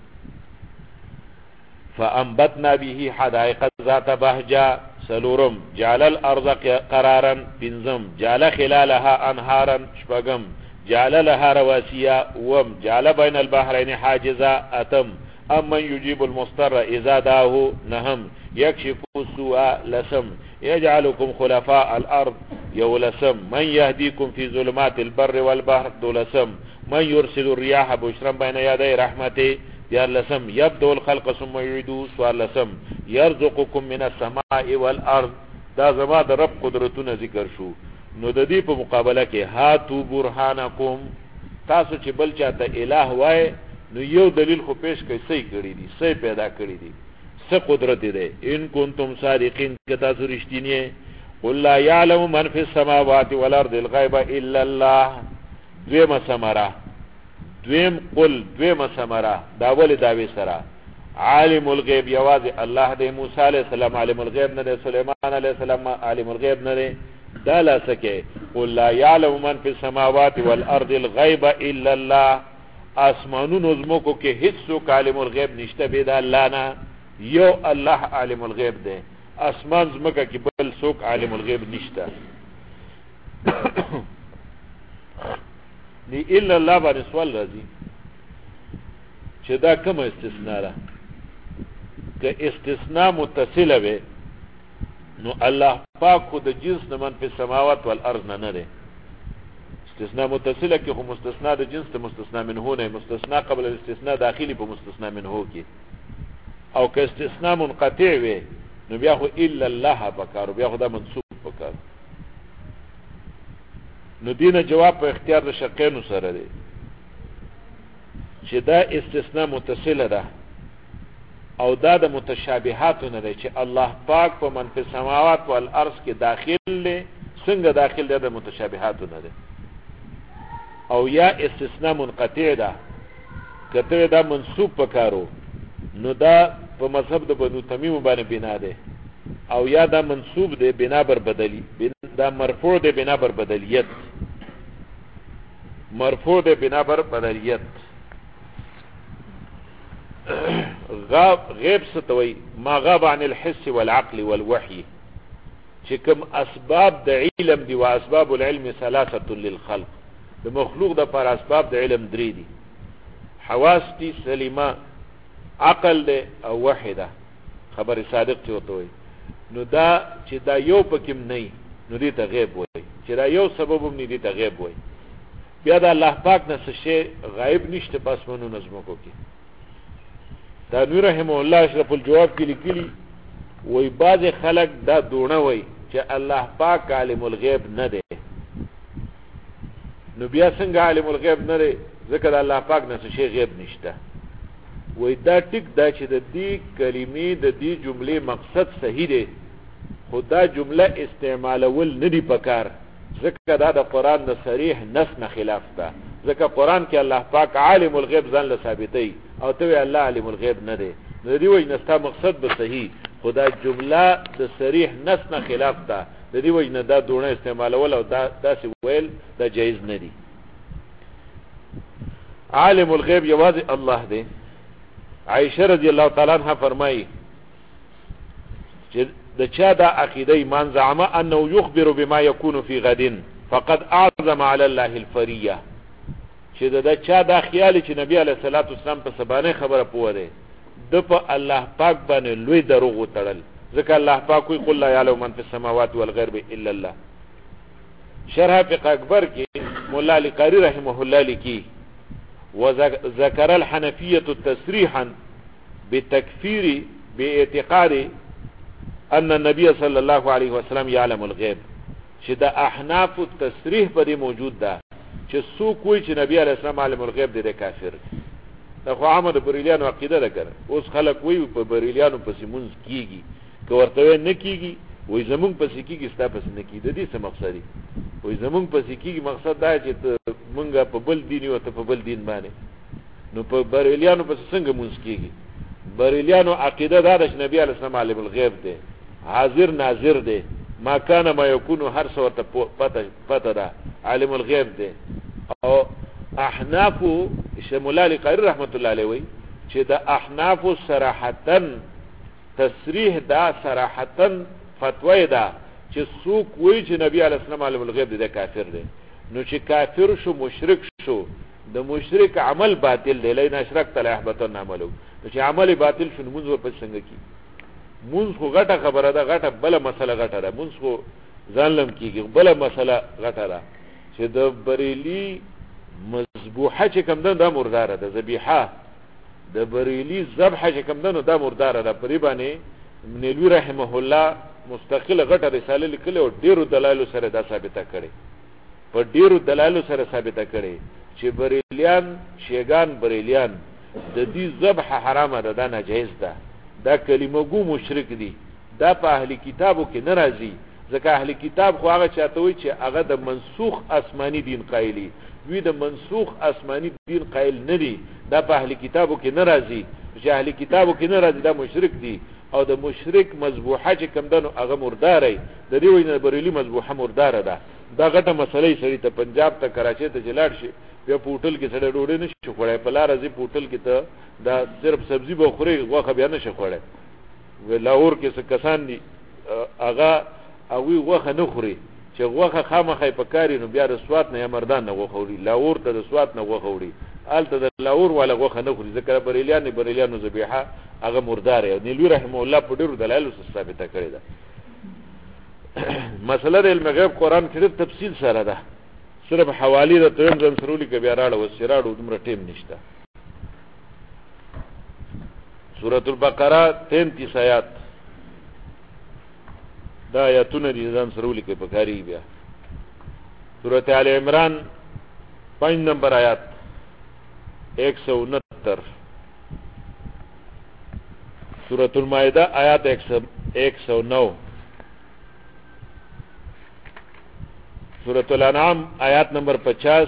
فانبتنا به حدائق ذات بهجه سلورم جعل الارض قرارا بنزم جعل خلالها انهارا شپغم جعل لها رواسي وم جعل بين البحرين حاجزا اتم امن يجيب المضطر اذا دعاه نهم يكشف السوء لسم يجعلكم خلفاء الارض يولسم من يهديكم في ظلمات البر والبحر دولسم من يرسل الرياح بشرا بين يدي رحمته يرلسم يبدو الخلق ثم يعيدو سوالسم يرزقكم من السماء والارض دا زما د رب قدرتونه ذکر شو نو د دې په مقابله کې هاتو برهانکم تاسو چې بل چاته الہ وای نو یو دلیل خو پیش کوي صحیح کړی دي صحیح پیدا کړی دي څه قدرت دی ان کنتم صادقین که تاسو رښتینی قل لا يعلم من في السماوات والارض الغيب الا الله دویمه ثمره دویم قل دویمه ثمره دا ول داوی سره عالم الغیب یواز الله دی موسی علیہ السلام عالم الغیب نه دی سليمان علیہ السلام عالم الغیب نه دی دا لا سکه قل لا يعلم من في السماوات والارض الغيب الا الله اسمانونو زمکو کې هیڅ عالم الغیب نشته به دا الله نه یو الله عالم الغیب دی اسمان زمکه کې بل څوک عالم الغیب نشته دی الا الله باندې سوال راځي چې دا کوم استثناء ده که استثناء متصله وي نو الله پاک خو د جنس نه من په سماوات والارض نه ده استثناء متصله کې خو مستثنا د جنس ته مستثنا منه نه مستثنا قبل الاستثناء داخلي په مستثنا منه کې او که استثناء منقطع وي نو بیا خو الا الله پکارو بیا خو دا منصوب پکارو نو دینه جواب په اختیار د شقینو سره دی چې دا استثناء متصله ده او دا د متشابهات نه دی چې الله پاک په من په سماوات او الارض کې داخل دی څنګه داخل دی د متشابهات نه دی او یا استثناء منقطع ده کته دا منصوب پکارو نو دا په مذهب د بنو تمیم باندې بنا ده او یا دا منصوب ده بنا بر بدلی دا مرفوع ده بنا بر بدلیت مرفوع ده بنا بر بدلیت غیب ستوي ما غاب عن الحس والعقل والوحي چې کوم اسباب د علم دي او اسباب العلم ثلاثه للخلق د مخلوق د پر اسباب د علم درې دي حواس دي سلیمه عقل ده او وحی ده خبر صادق چوته وي نو دا چې دا یو پکې نه نو دې ته غیب وي چې دا یو سبب هم نه دې ته غیب وي بیا د الله پاک نه څه شی غایب نشته پس مونږ نظم کو کې دا نور رحم الله اشرف الجواب کې لیکلي وای بعض خلک دا دونه وای چې الله پاک عالم الغیب نه دی نو بیا څنګه عالم الغیب نه دی ځکه د الله پاک نه څه شی غیب نشته وای دا ټیک دا چې د دې کلمې د دې جملې مقصد صحیح دی خدا جمله استعمالول نه دی پکار ځکه دا د قران د صریح نص نه خلاف ده ځکه قران کې الله پاک عالم الغیب ځان له ثابتې او ته الله عالم الغیب نه دی نو دی وای نستا مقصد به صحیح خدا جمله د صریح نص نه خلاف ده د دې وای نه دا دونه استعمالول او دا داسې ویل دا جایز نه دی عالم الغیب یوازې الله دی عائشہ رضی الله تعالی عنها فرمایي چې د چا دا عقیده ایمان زعما انه يخبر بما يكون في غد فقد اعظم على الله الفریه چې دا چا دا خیال چې نبی علیه الصلاۃ والسلام په سبانه خبره پوره د په الله پاک باندې لوی دروغ وتړل ځکه الله پاک کوئی قل لا يعلم من في السماوات والغيب الا الله شرح فقه اکبر کې مولا علی قاری رحمه الله لیکي وذكر الحنفيه تصريحا بتكفير باعتقاد ان النبي صلى الله عليه وسلم يعلم الغيب چې دا احناف التصریح په دې موجود ده چې څوک وایي چې نبی علیه السلام عالم الغیب دی کافر دا خو عامه د بریلیانو عقیده ده کړه اوس خلک وایي په بریلیانو پسې مونږ کیږي که ورته نه کیږي وایي زمونږ پسې کیږي ستا پسې نه کیږي د دې څه مقصد دی وایي زمونږ پسې کیږي مقصد دا چې مونږ په بل دین او ته په بل دین باندې نو په بریلیانو پسې څنګه مونږ کیږي بریلیانو عقیده دا ده چې نبی علیه السلام عالم الغیب دی حاضر ناظر دی ما کان ما یکونو هر څه ورته پته ده عالم الغیب دی او احنافو شمولا علی قاری رحمت الله علیه وی چې د احنافو صراحتا تصریح دا صراحتا فتوی دا چې څوک وایي چې نبی علیه السلام عالم الغیب دی کافر دی نو چې کافر شو مشرک شو د مشرک عمل باطل دی لئن اشرکت ليحبطن عمله چې عمل باطل شو موږ ورپسې څنګه کی مونږ خو غټه خبره ده غټه بل مسله غټه ده مونږ خو ځانلم کیږي بل مسله غټه ده چې د بریلی مذبوحه چې کوم ده د مرداره ده ذبیحه د بریلی ذبحه چې کوم ده د مرداره ده پرې باندې منلوی رحمه الله مستقله غټه رساله لیکله او ډیرو دلایل سره دا ثابته کړي په ډیرو دلایل سره ثابته کړي چې بریلیان شیگان بریلیان د دې ذبحه حرامه ده دا ناجیز ده دا کلمه گو مشرک دی دا په اهلی کتابو کې ناراضي ځکه اهلی کتاب خو هغه چاته وي چې هغه د منسوخ آسمانی دین قایلی وی د منسوخ آسمانی دین قایل نه دی دا په اهلی کتابو کې ناراضي چې اهلی کتابو کې ناراضي دا مشرک دی او د مشرک مذبوحه چې کم دنو هغه مرداري د دې وینه بریلی مذبوحه مردار ده دا غټه مسلې سړی ته پنجاب ته کراچي ته جلاړ شي بیا پورتل کې سړی ډوډۍ نشي خوړای په لار ځي پورتل کې ته دا صرف سبزی به خوري غوخه بیا نشي خوړای و لاهور کې څه کسان دي هغه او غوخه نه خوري چې چې غوښه خامخې په کاري نو بیا د سوات نه یا مردان نه غوښه وړي، لاهور ته د سوات نه غوښه وړي، هلته د لاهور والا غوښه نه خوري ځکه بریلیانو ذبیحه هغه مردار دی. نیلوي رحمه الله په ډېرو دلایلو ثابته کړې ده. مسله د علم غیب قرآن کې ډېر تفصیل سره ده، صرف حوالی د تویم ځم سره ولیکه بیا راړه وسراړو دومره ټیم نشته. سورة البقره 33 آیات دا آیاتونه دي ځان سره ولیکه په کاری. بیا سورة آل عمران 5 نمبر آیات 169، سورة المائده آیات 109، سورة الانعام آیات نمبر 50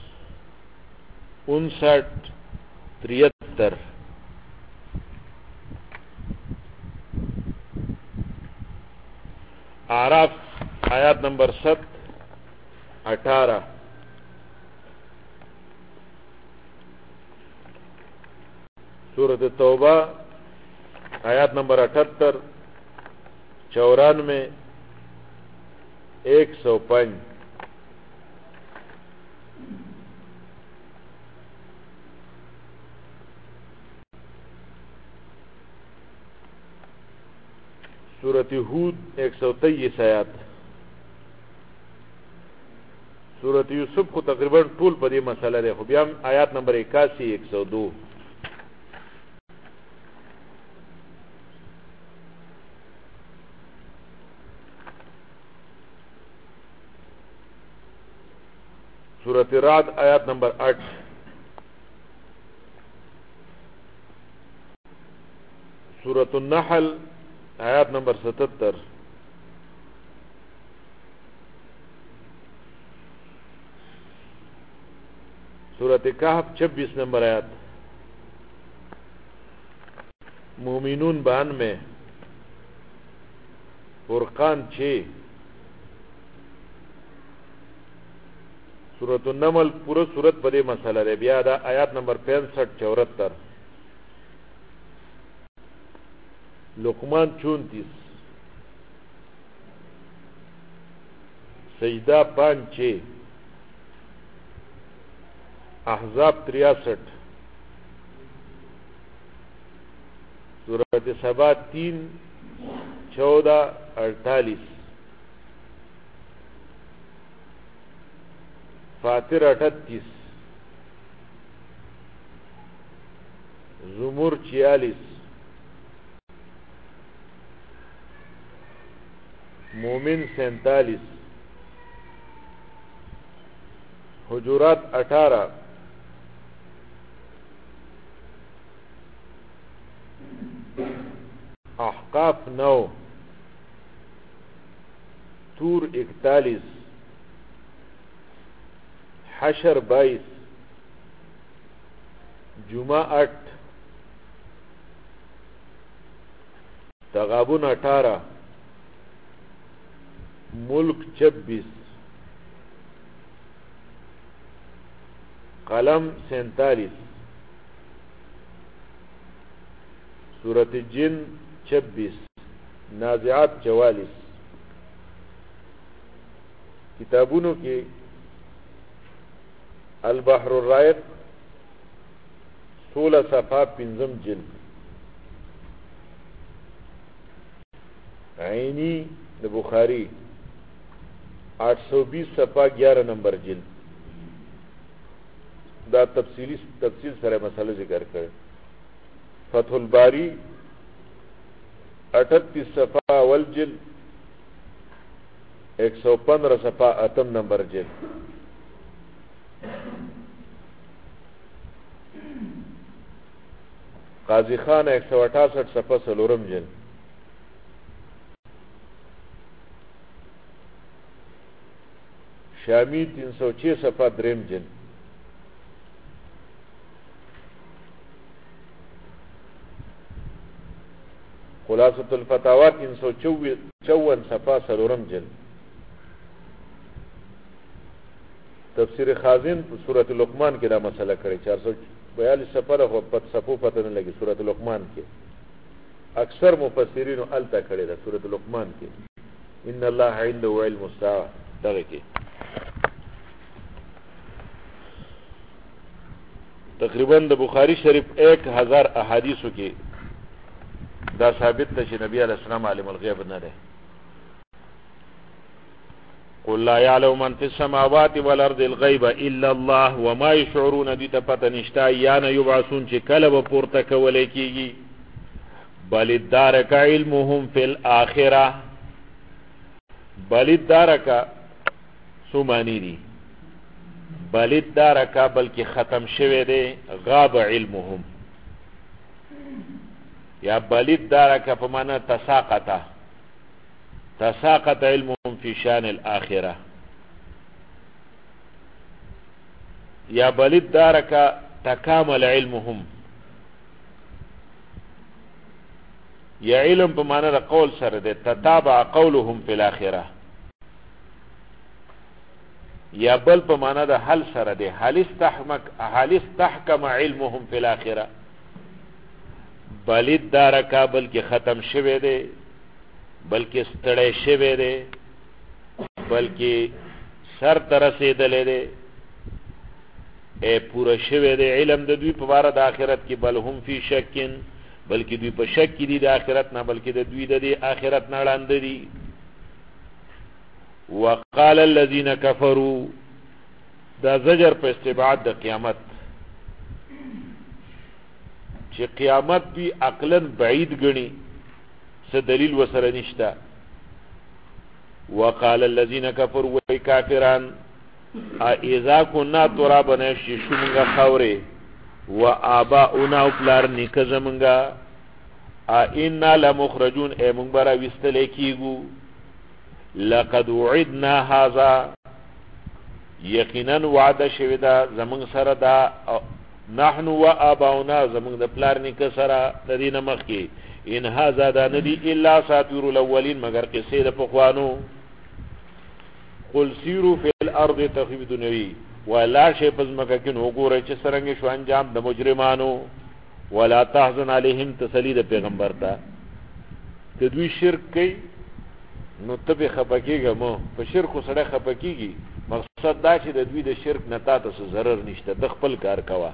59 73، اعراف آیات نمبر 7 18، سورۃ توبہ آیات نمبر 78 94 105، سورۃ ہود 123 آیات، سورۃ یوسف کو تقریباً ټول په دې مسله ده، خو بیا آیات نمبر 81 102، سورۃ رعد آیات نمبر 8، سورۃ النحل آیات نمبر 77، سورۃ کہف 26 نمبر آیات، مومنون 92، فرقان 6، سورۃ النمل پورا سورت په دې مسله ده. بیا دا آیات نمبر 65 74، لقمان 34، سجدہ 5 احزاب 63، سورۃ سبا 3 14 48، فاطر 38، زمر 46، مومن 47، حجرات 18، احقاف 9، طور 41، حشر 22، جمعہ 8، تغابن 18، ملک 26، قلم 47، سورۃ جن 26، نازعات 44۔ کتابونو کې البحر الرائق 16 صفحہ 5 جلد، عینی د بخاری 820 صفحہ 11 نمبر جلد، دا تفصیل سره مسئلہ ذکر کړي۔ فتح الباری 38 صفحہ اول جلد، 115 صفحہ 8 نمبر جلد، قاضی خان 168 صفحہ 4 جلد، شامی 306 صفحہ 3 جلد، خلاصۃ الفتاوی 354 صفحہ 4 جلد، تفسیر خازن سورۃ لقمان کې دا مسئلہ کړي 442 صفحہ خو په صفو پته نه لګي. سورۃ لقمان کې اکثر مفسرین التا کړي دا سورۃ لقمان کې ان الله عنده علم الساعه دغه کې تقریبا د بخاری شریف 1000 احادیثو کې دا ثابت ده چې نبی علیہ السلام عالم الغیب نه ده. قل لا يعلم من في السماوات والارض الغيب الا الله وما يشعرون دي ته پته نشته یا نه یبعثون چې کله به پورته کولای کیږي. بل الدارک علمهم في الاخره بل الدارک سمانی دي بل الدارک بلکې ختم شوه دي غاب علمهم یا بل الدارک په معنا تساقط علمهم في شان الاخره یا بل الدارک تکامل علمهم یا علم په معنا د قول سره ده تتابع قولهم في الاخره یا بل په معنا د حل سره ده حل استحكم علمهم في الاخره بل الدارک بلکې ختم شوه ده بلکې ستړی شوه ده بلکې سر ته رسېدلی ده پوره شوه ده علم د دوی په باره د آخرت کې بل هم فی شکین بلکې دوی په شک کې دي د آخرت نه بلکې د دوی د آخرت نه ړانده دي. وقال الذين كفروا دا زجر په استبعاد د قیامت چې قیامت دوی عقلا بعید ګڼي څه دلیل وسره نشته. وقال الذين كفروا وای کافران اذا كنا ترابا نششمغه خوري و آباؤنا او پلار نیکه زمنگا اینا لمخرجون ای مونگ برا وستلی کیگو لقد وعدنا هذا یقینا وعده شویدا زمنگ سر دا نحن و آباؤنا زمنگ دا پلار نیکه سر ندین مخی ان هذا دا ندی الا ساطیر الاولین مگر قصه دا پخوانو. قل سیرو فی الارض تخیب دنوی ولا شی پزمکه کې نو ګورئ چې څرنګه شو انجام د مجرمانو ولا تحزن علیهم تسلی د پیغمبر ته که دوی شرک کوي نو ته به خپکیږه مو په شرک سره خپکیږي مقصد دا چې د دوی د شرک نه تاسو ضرر نشته د خپل کار کوا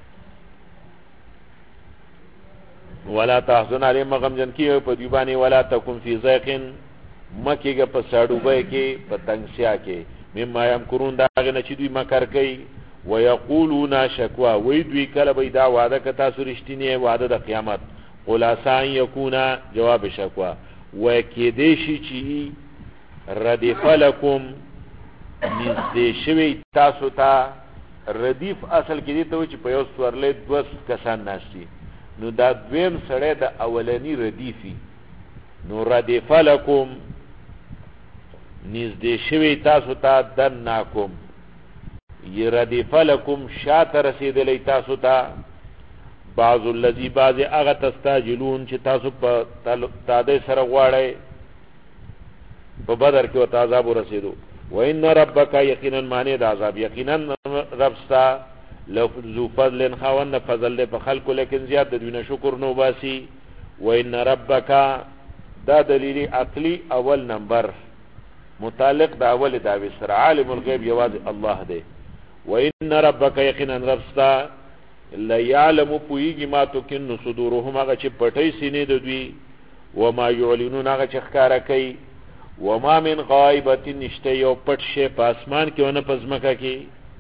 ولا تحزن علیهم غمجن کیږي په دوی باندې ولا تکون فی ضیق مکیږه په ساډوبه کې په تنگسیا کې مما یمکرون دا غنه چې دوی مکر کوي ويقولون شکوا وی دوی کله به دا وعده ک تاسو رښتینی وعده د قیامت قل اسان یکونا جواب شکوا و کې دې شي چې ردیف لکم نږدې شوی تاسو ته ردیف اصل کې دې ته چې په یو سورلې دوه کسان ناشتي نو دا دویم سره د اولنی ردیفي نو ردیف لکم نزدې شوی تاسو ته دناکم یردف لکم شات رسیدلی تاسو ته بعض الذی بعض اغه تستاجلون چې تاسو په تاده سره غواړئ په بدر کې او عذاب ورسېدو وان ربک یقینا معنی د عذاب یقینا رب ستا ذو فضل خوان فضل په خلق لیکن زیات د دنیا شکر نو باسی وان ربک دا دلیل عقلی اول نمبر متعلق دا اول داوی سره عالم الغیب یواز الله دی وان ربک یقینا ربستا لا یعلم پویږي ما تو کن صدورهم هغه چې پټي سینې د دوی و ما یعلنون هغه چې ښکارا کوي و ما من غایبه نشته یو پټ شی په اسمان کې ونه پزمکه کې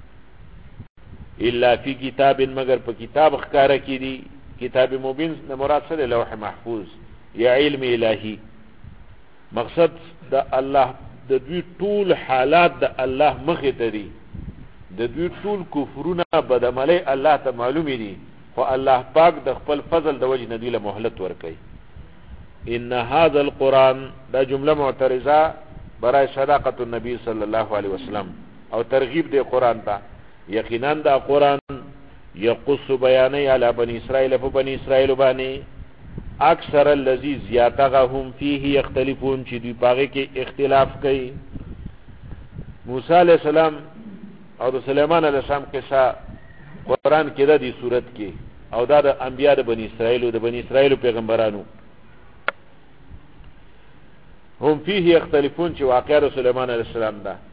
الا فی کتاب مگر په کتاب ښکارا کې دي کتاب مبین مراد سره لوح محفوظ یا علم الهی مقصد د الله د دوی ټول حالات د الله مخې ته دي د دوی ټول کفرونه بدعملی الله ته معلوم دي خو الله پاک د خپل فضل د وجه نه دی له مهلت ورکړي. ان هذا القرآن دا جمله معترضه برای صداقت النبی صلی الله علیه وسلم او ترغیب دی قرآن ته. یقینا دا قرآن یقص بیانی علی بنی اسرائیل په بنی اسرائیل باندې اکثر الذی زیاتهم فیه یختلفون چې دوی پاغه کې اختلاف کوي. موسی علیہ السلام او د سليمان علیہ السلام قصه قرآن کې د دې صورت کې او دا د انبیاء د بنی اسرائیل پیغمبرانو هم فيه يختلفون چې واقعه سليمان عليه السلام ده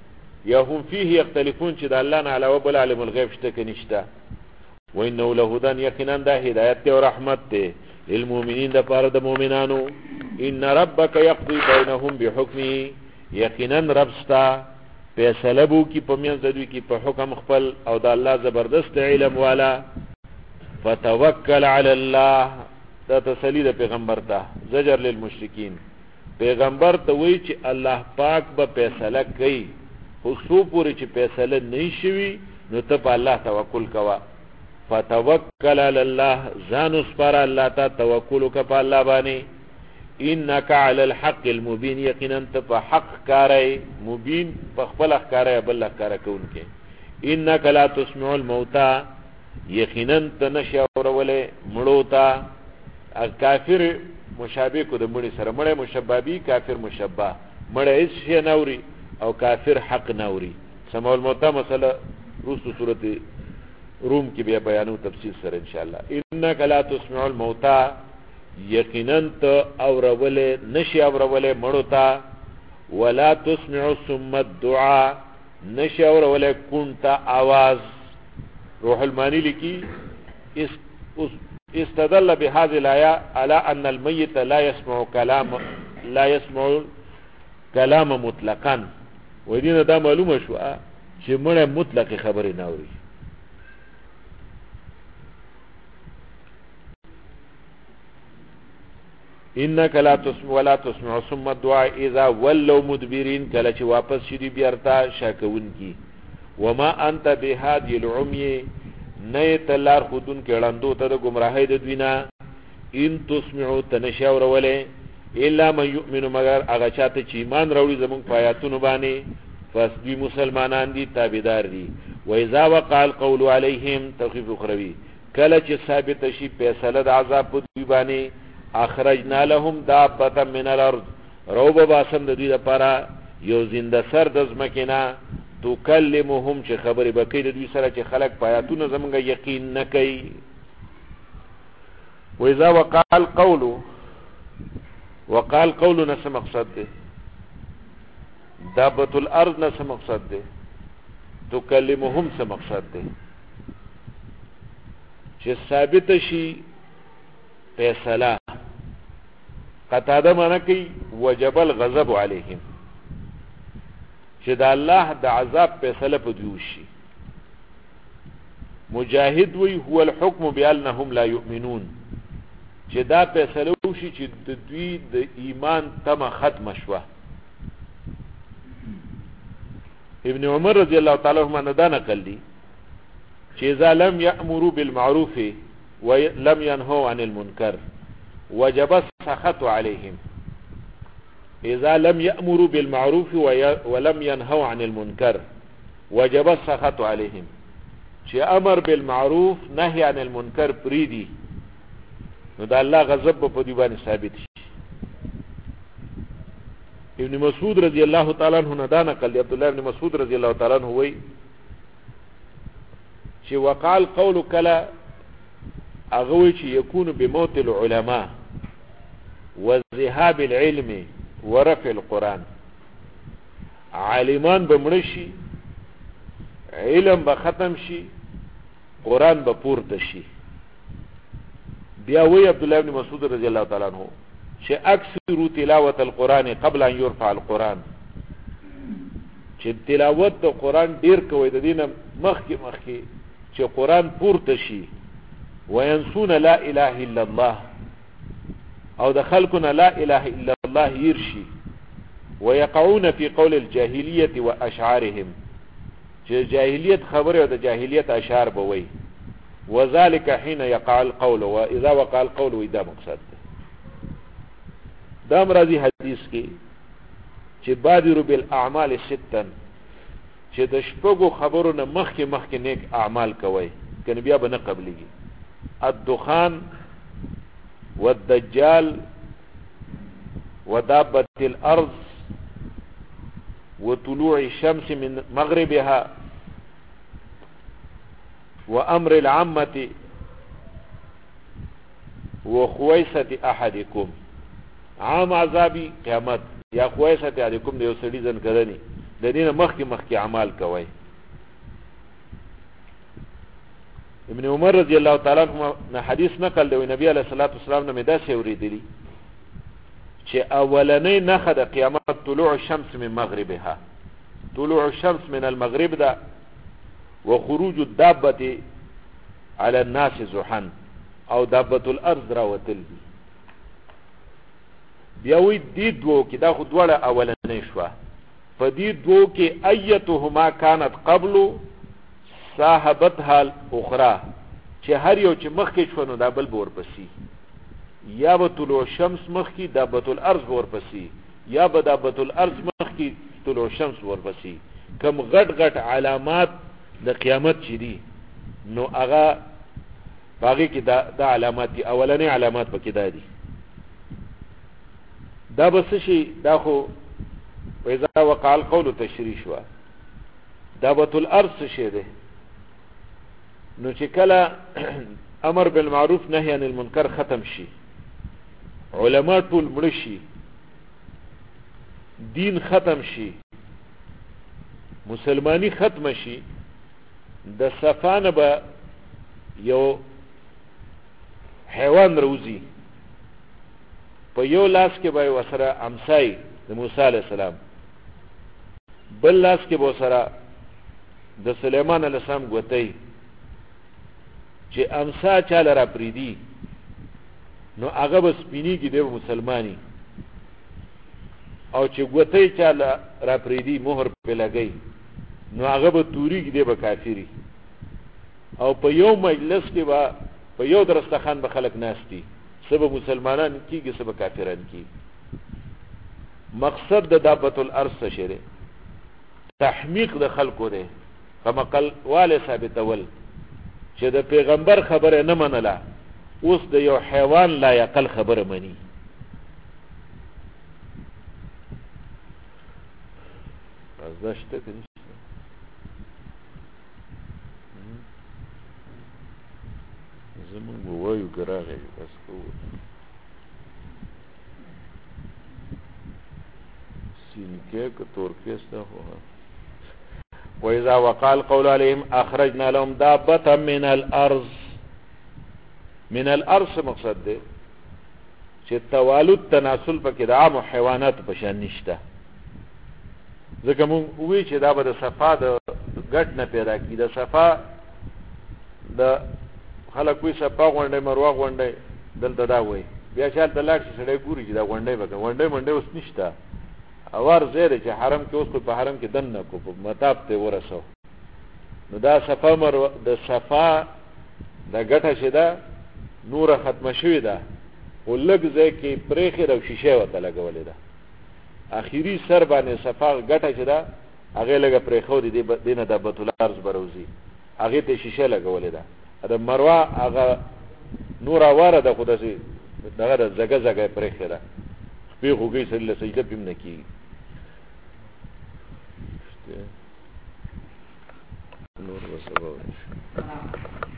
یا هم فيه یختلفون چې د الله نه علاوه بل عالم الغیب شته که نشته. وانه لهدن یقینا دا هدایت دی او رحمت دی للمؤمنین د پاره د مؤمنانو. ان ربک یقضي بینهم بحکمه یقینا رب ستا فیصله بو کی په میانځ د دوی کې په حکم خپل او د الله زبردست علم والا. فتوکل علی الله دا تسلی د پیغمبر ته زجر للمشرکین. پیغمبر ته وی چې الله پاک به فیصله کوي خو څو پورې چې فیصله نه شي نو ته په الله توکل کوه. فتوکل علی الله ځان وسپاره الله ته توکل وکړه په الله باندې. انک علی الحق المبین یقینا ته په حق کاری مبین په خپل ښکاره بل ښکاره کوونکی. انک لا تسمع الموتى یقینا ته نشي اورولې مړو ته. کافر مشابه کو د مړي سره مړی مشبابي کافر مشبه مړی هیڅ شی نه اوري او کافر حق نه اوري. سمع الموتى مسله روسو صورت روم کی بیا بیانو تفصیل سره ان شاء الله. انک لا تسمع الموتى یقینا ته اورولې نشي اورولې مړو ته. ولا تسمع ثم الدعاء نشي اورولې كنت आवाज. روح المانی لکی استدل بهذه الايه على ان الميت لا يسمع كلام مطلقا. ودینه دا معلومه شو چې مړ مطلق خبرې نه اوري. انك لا تسمع ولا تسمع ثم الدعاء اذا ولوا مدبرين کله چې واپس شي بیرته شاکون کی. وما انت بهادي العمي نه تلار خودون کې وړاندو ته د گمراهۍ د دوینا. ان تسمعوا تنشاور وله الا من يؤمن مگر هغه چاته چې ایمان راوړي زمونږ پایاتونو باندې فسبي مسلمانان دي تابعدار دي. واذا وقع القول عليهم تخفيف اخروی کله چې ثابت شي فیصله د عذاب په دوی باندې اخرجنا لهم دابه من الارض روب باسم د دوی لپاره یو زنده سر د زمکینا تکلمهم چې خبرې بکې د دوی سره چې خلق پایاتونه زمونږ یقین نه کوي. واذا وقع القول نس مقصد ده دابه الارض نس مقصد ده تکلمهم څه مقصد ده چې ثابت شي فیصله. قتاده معنا کوي وجب الغضب عليهم چې د الله د عذاب فیصله په دوی شي. مجاهد وی هو الحكم بانهم لا يؤمنون چې دا فیصله وشي چې د دوی د ایمان تمه ختم شوه. ابن عمر رضی الله تعالی عنہ دا نقل دي چې اذا لم يأمروا بالمعروف ولم ينهوا عن المنكر وجب السخط عليهم. اذا لم يأمروا بالمعروف ولم ينهوا عن المنكر وجب السخط عليهم چې امر بالمعروف نهي عن المنكر پریدي نو دا الله غضب په دې باندې ثابت شي. ابن مسعود رضی الله تعالی عنہ دا نقل دی عبد الله ابن مسعود رضی الله تعالی عنہ وی چې وقال قول کلا اغوی چې يكون بموت العلماء وذهاب العلم ورفع القرآن. عالمان بمړشي علم به ختم شي قرآن به پورته شي. بیا وی عبد الله ابن مسعود رضی الله تعالی عنہ چې اکثر تلاوت القرآن قبل ان يرفع القرآن چې تلاوت د قرآن ډیر کوي د دینه مخکې چې قرآن پورته شي. وينسون لا اله الا الله او د خلقنا لا اله الا الله يرشي. ويقعون في قول الجاهليه واشعارهم چې جاهلیت خبره او د جاهلیت اشعار بوي. وذلك حين يقع القول واذا وقع القول واذا مقصد دا مرضی حدیث کې چې بادر بالاعمال ستا چې د شپږو خبرونو مخکې نیک اعمال کوي کنه بیا به نه قبليږي. الدخان والدجال ودابة الأرض وطلوع الشمس من مغربها وأمر العامة وخويسة أحدكم. عام عذابي قیامت یا خویسة أحدكم دیو سړي ځن کړنی د دې نه مخکې اعمال کوئ. ابن عمر رضی الله تعالی عنہ حدیث نقل دی نبی علیہ الصلوۃ والسلام نه داسې اوریدلی چې اولنې نخه د قیامت طلوع الشمس من مغربها، طلوع الشمس من المغرب ده وخروج الدابه على الناس زحا او دابه الارض راوتل دي. بیا وی دې دوه کې دا خو دواړه اولنې شوه، په دې دوه کې ایتهما كانت قبل صاحبتها الاخرى چې هر یو چې مخکې شو نو دا بل به ورپسې، یا به طلوع الشمس مخکې دابة الارض ورپسې، یا به دابة الارض مخکې طلوع الشمس ورپسې. کم غټ غټ علامات د قیامت چې دي نو هغه باقي کې دا علامات دي، اولنې علامات پکې دا دي. دا بس شي دا خو واذا وقع القول تشریح شو. دابة الارض شي ده نو چې کله امر بالمعروف نهي عن المنکر ختم شي، علما ټول مړ شي، دین ختم شي، مسلمانی ختم شي، د صفانه به یو حیوان روزي، په یو لاس کې به وسره امسای د موسی علیہ السلام، بل لاس کې به وسره د سلیمان علیہ السلام ګوتې، چې امسا چاله را پریدي نو هغه به سپینیږي دی مسلمانی، او چې ګوتې چاله را پریدي مهر په لګي نو هغه به توریږي دی به کافری. او په یو مجلس کې به په یو درستخان به خلک ناشتي، سبب مسلمانان کیږي سبب کافران کیږي. مقصد د دابة الارض څه شری تحمیق د خلقو دی، فمقل والے ثابتول چې د پیغمبر خبره نه منله اوس د یو حیوان لا یقل خبره مني. ازداشته کنی زمون بوایو گراغی بس کوو سینکه که تورکیسته خواه. وإذا وقع القول عليهم أخرجنا لهم دابة من الأرض. من الأرض مقصد ده چې توالد تناسل پکې د عام حیوانات په شان نشته، ځکه مونږ وی چې دا به د صفا د ګټ نه پیدا کی، د صفا د خلک وی صفا غونډه مروه غونډه دلته دا وای، بیا چې هلته لاړ شي سړی ګوري چې دا غونډه به غونډه منډه اوس نشته، اوار زیره چې حرم کې اوس په حرم کې دن نه کو په مطاب ته ورسو. نو دا صفا مروه د صفا د ګټه شده نور ختم شوی ده، ولګ ځای کې پرېخې او شیشه وته لګولې ده، اخیری سر باندې صفا ګټه چې ده هغه لګه پرېخو دي دینه د دابة الارض بروزي، هغه ته شیشه لګولې ده. د مروه هغه نور اواره ده، خو داسې دغه زګه زګه پرېخې ده، خپې خوږی سره له سجده پم نه کېږي. نور به سبا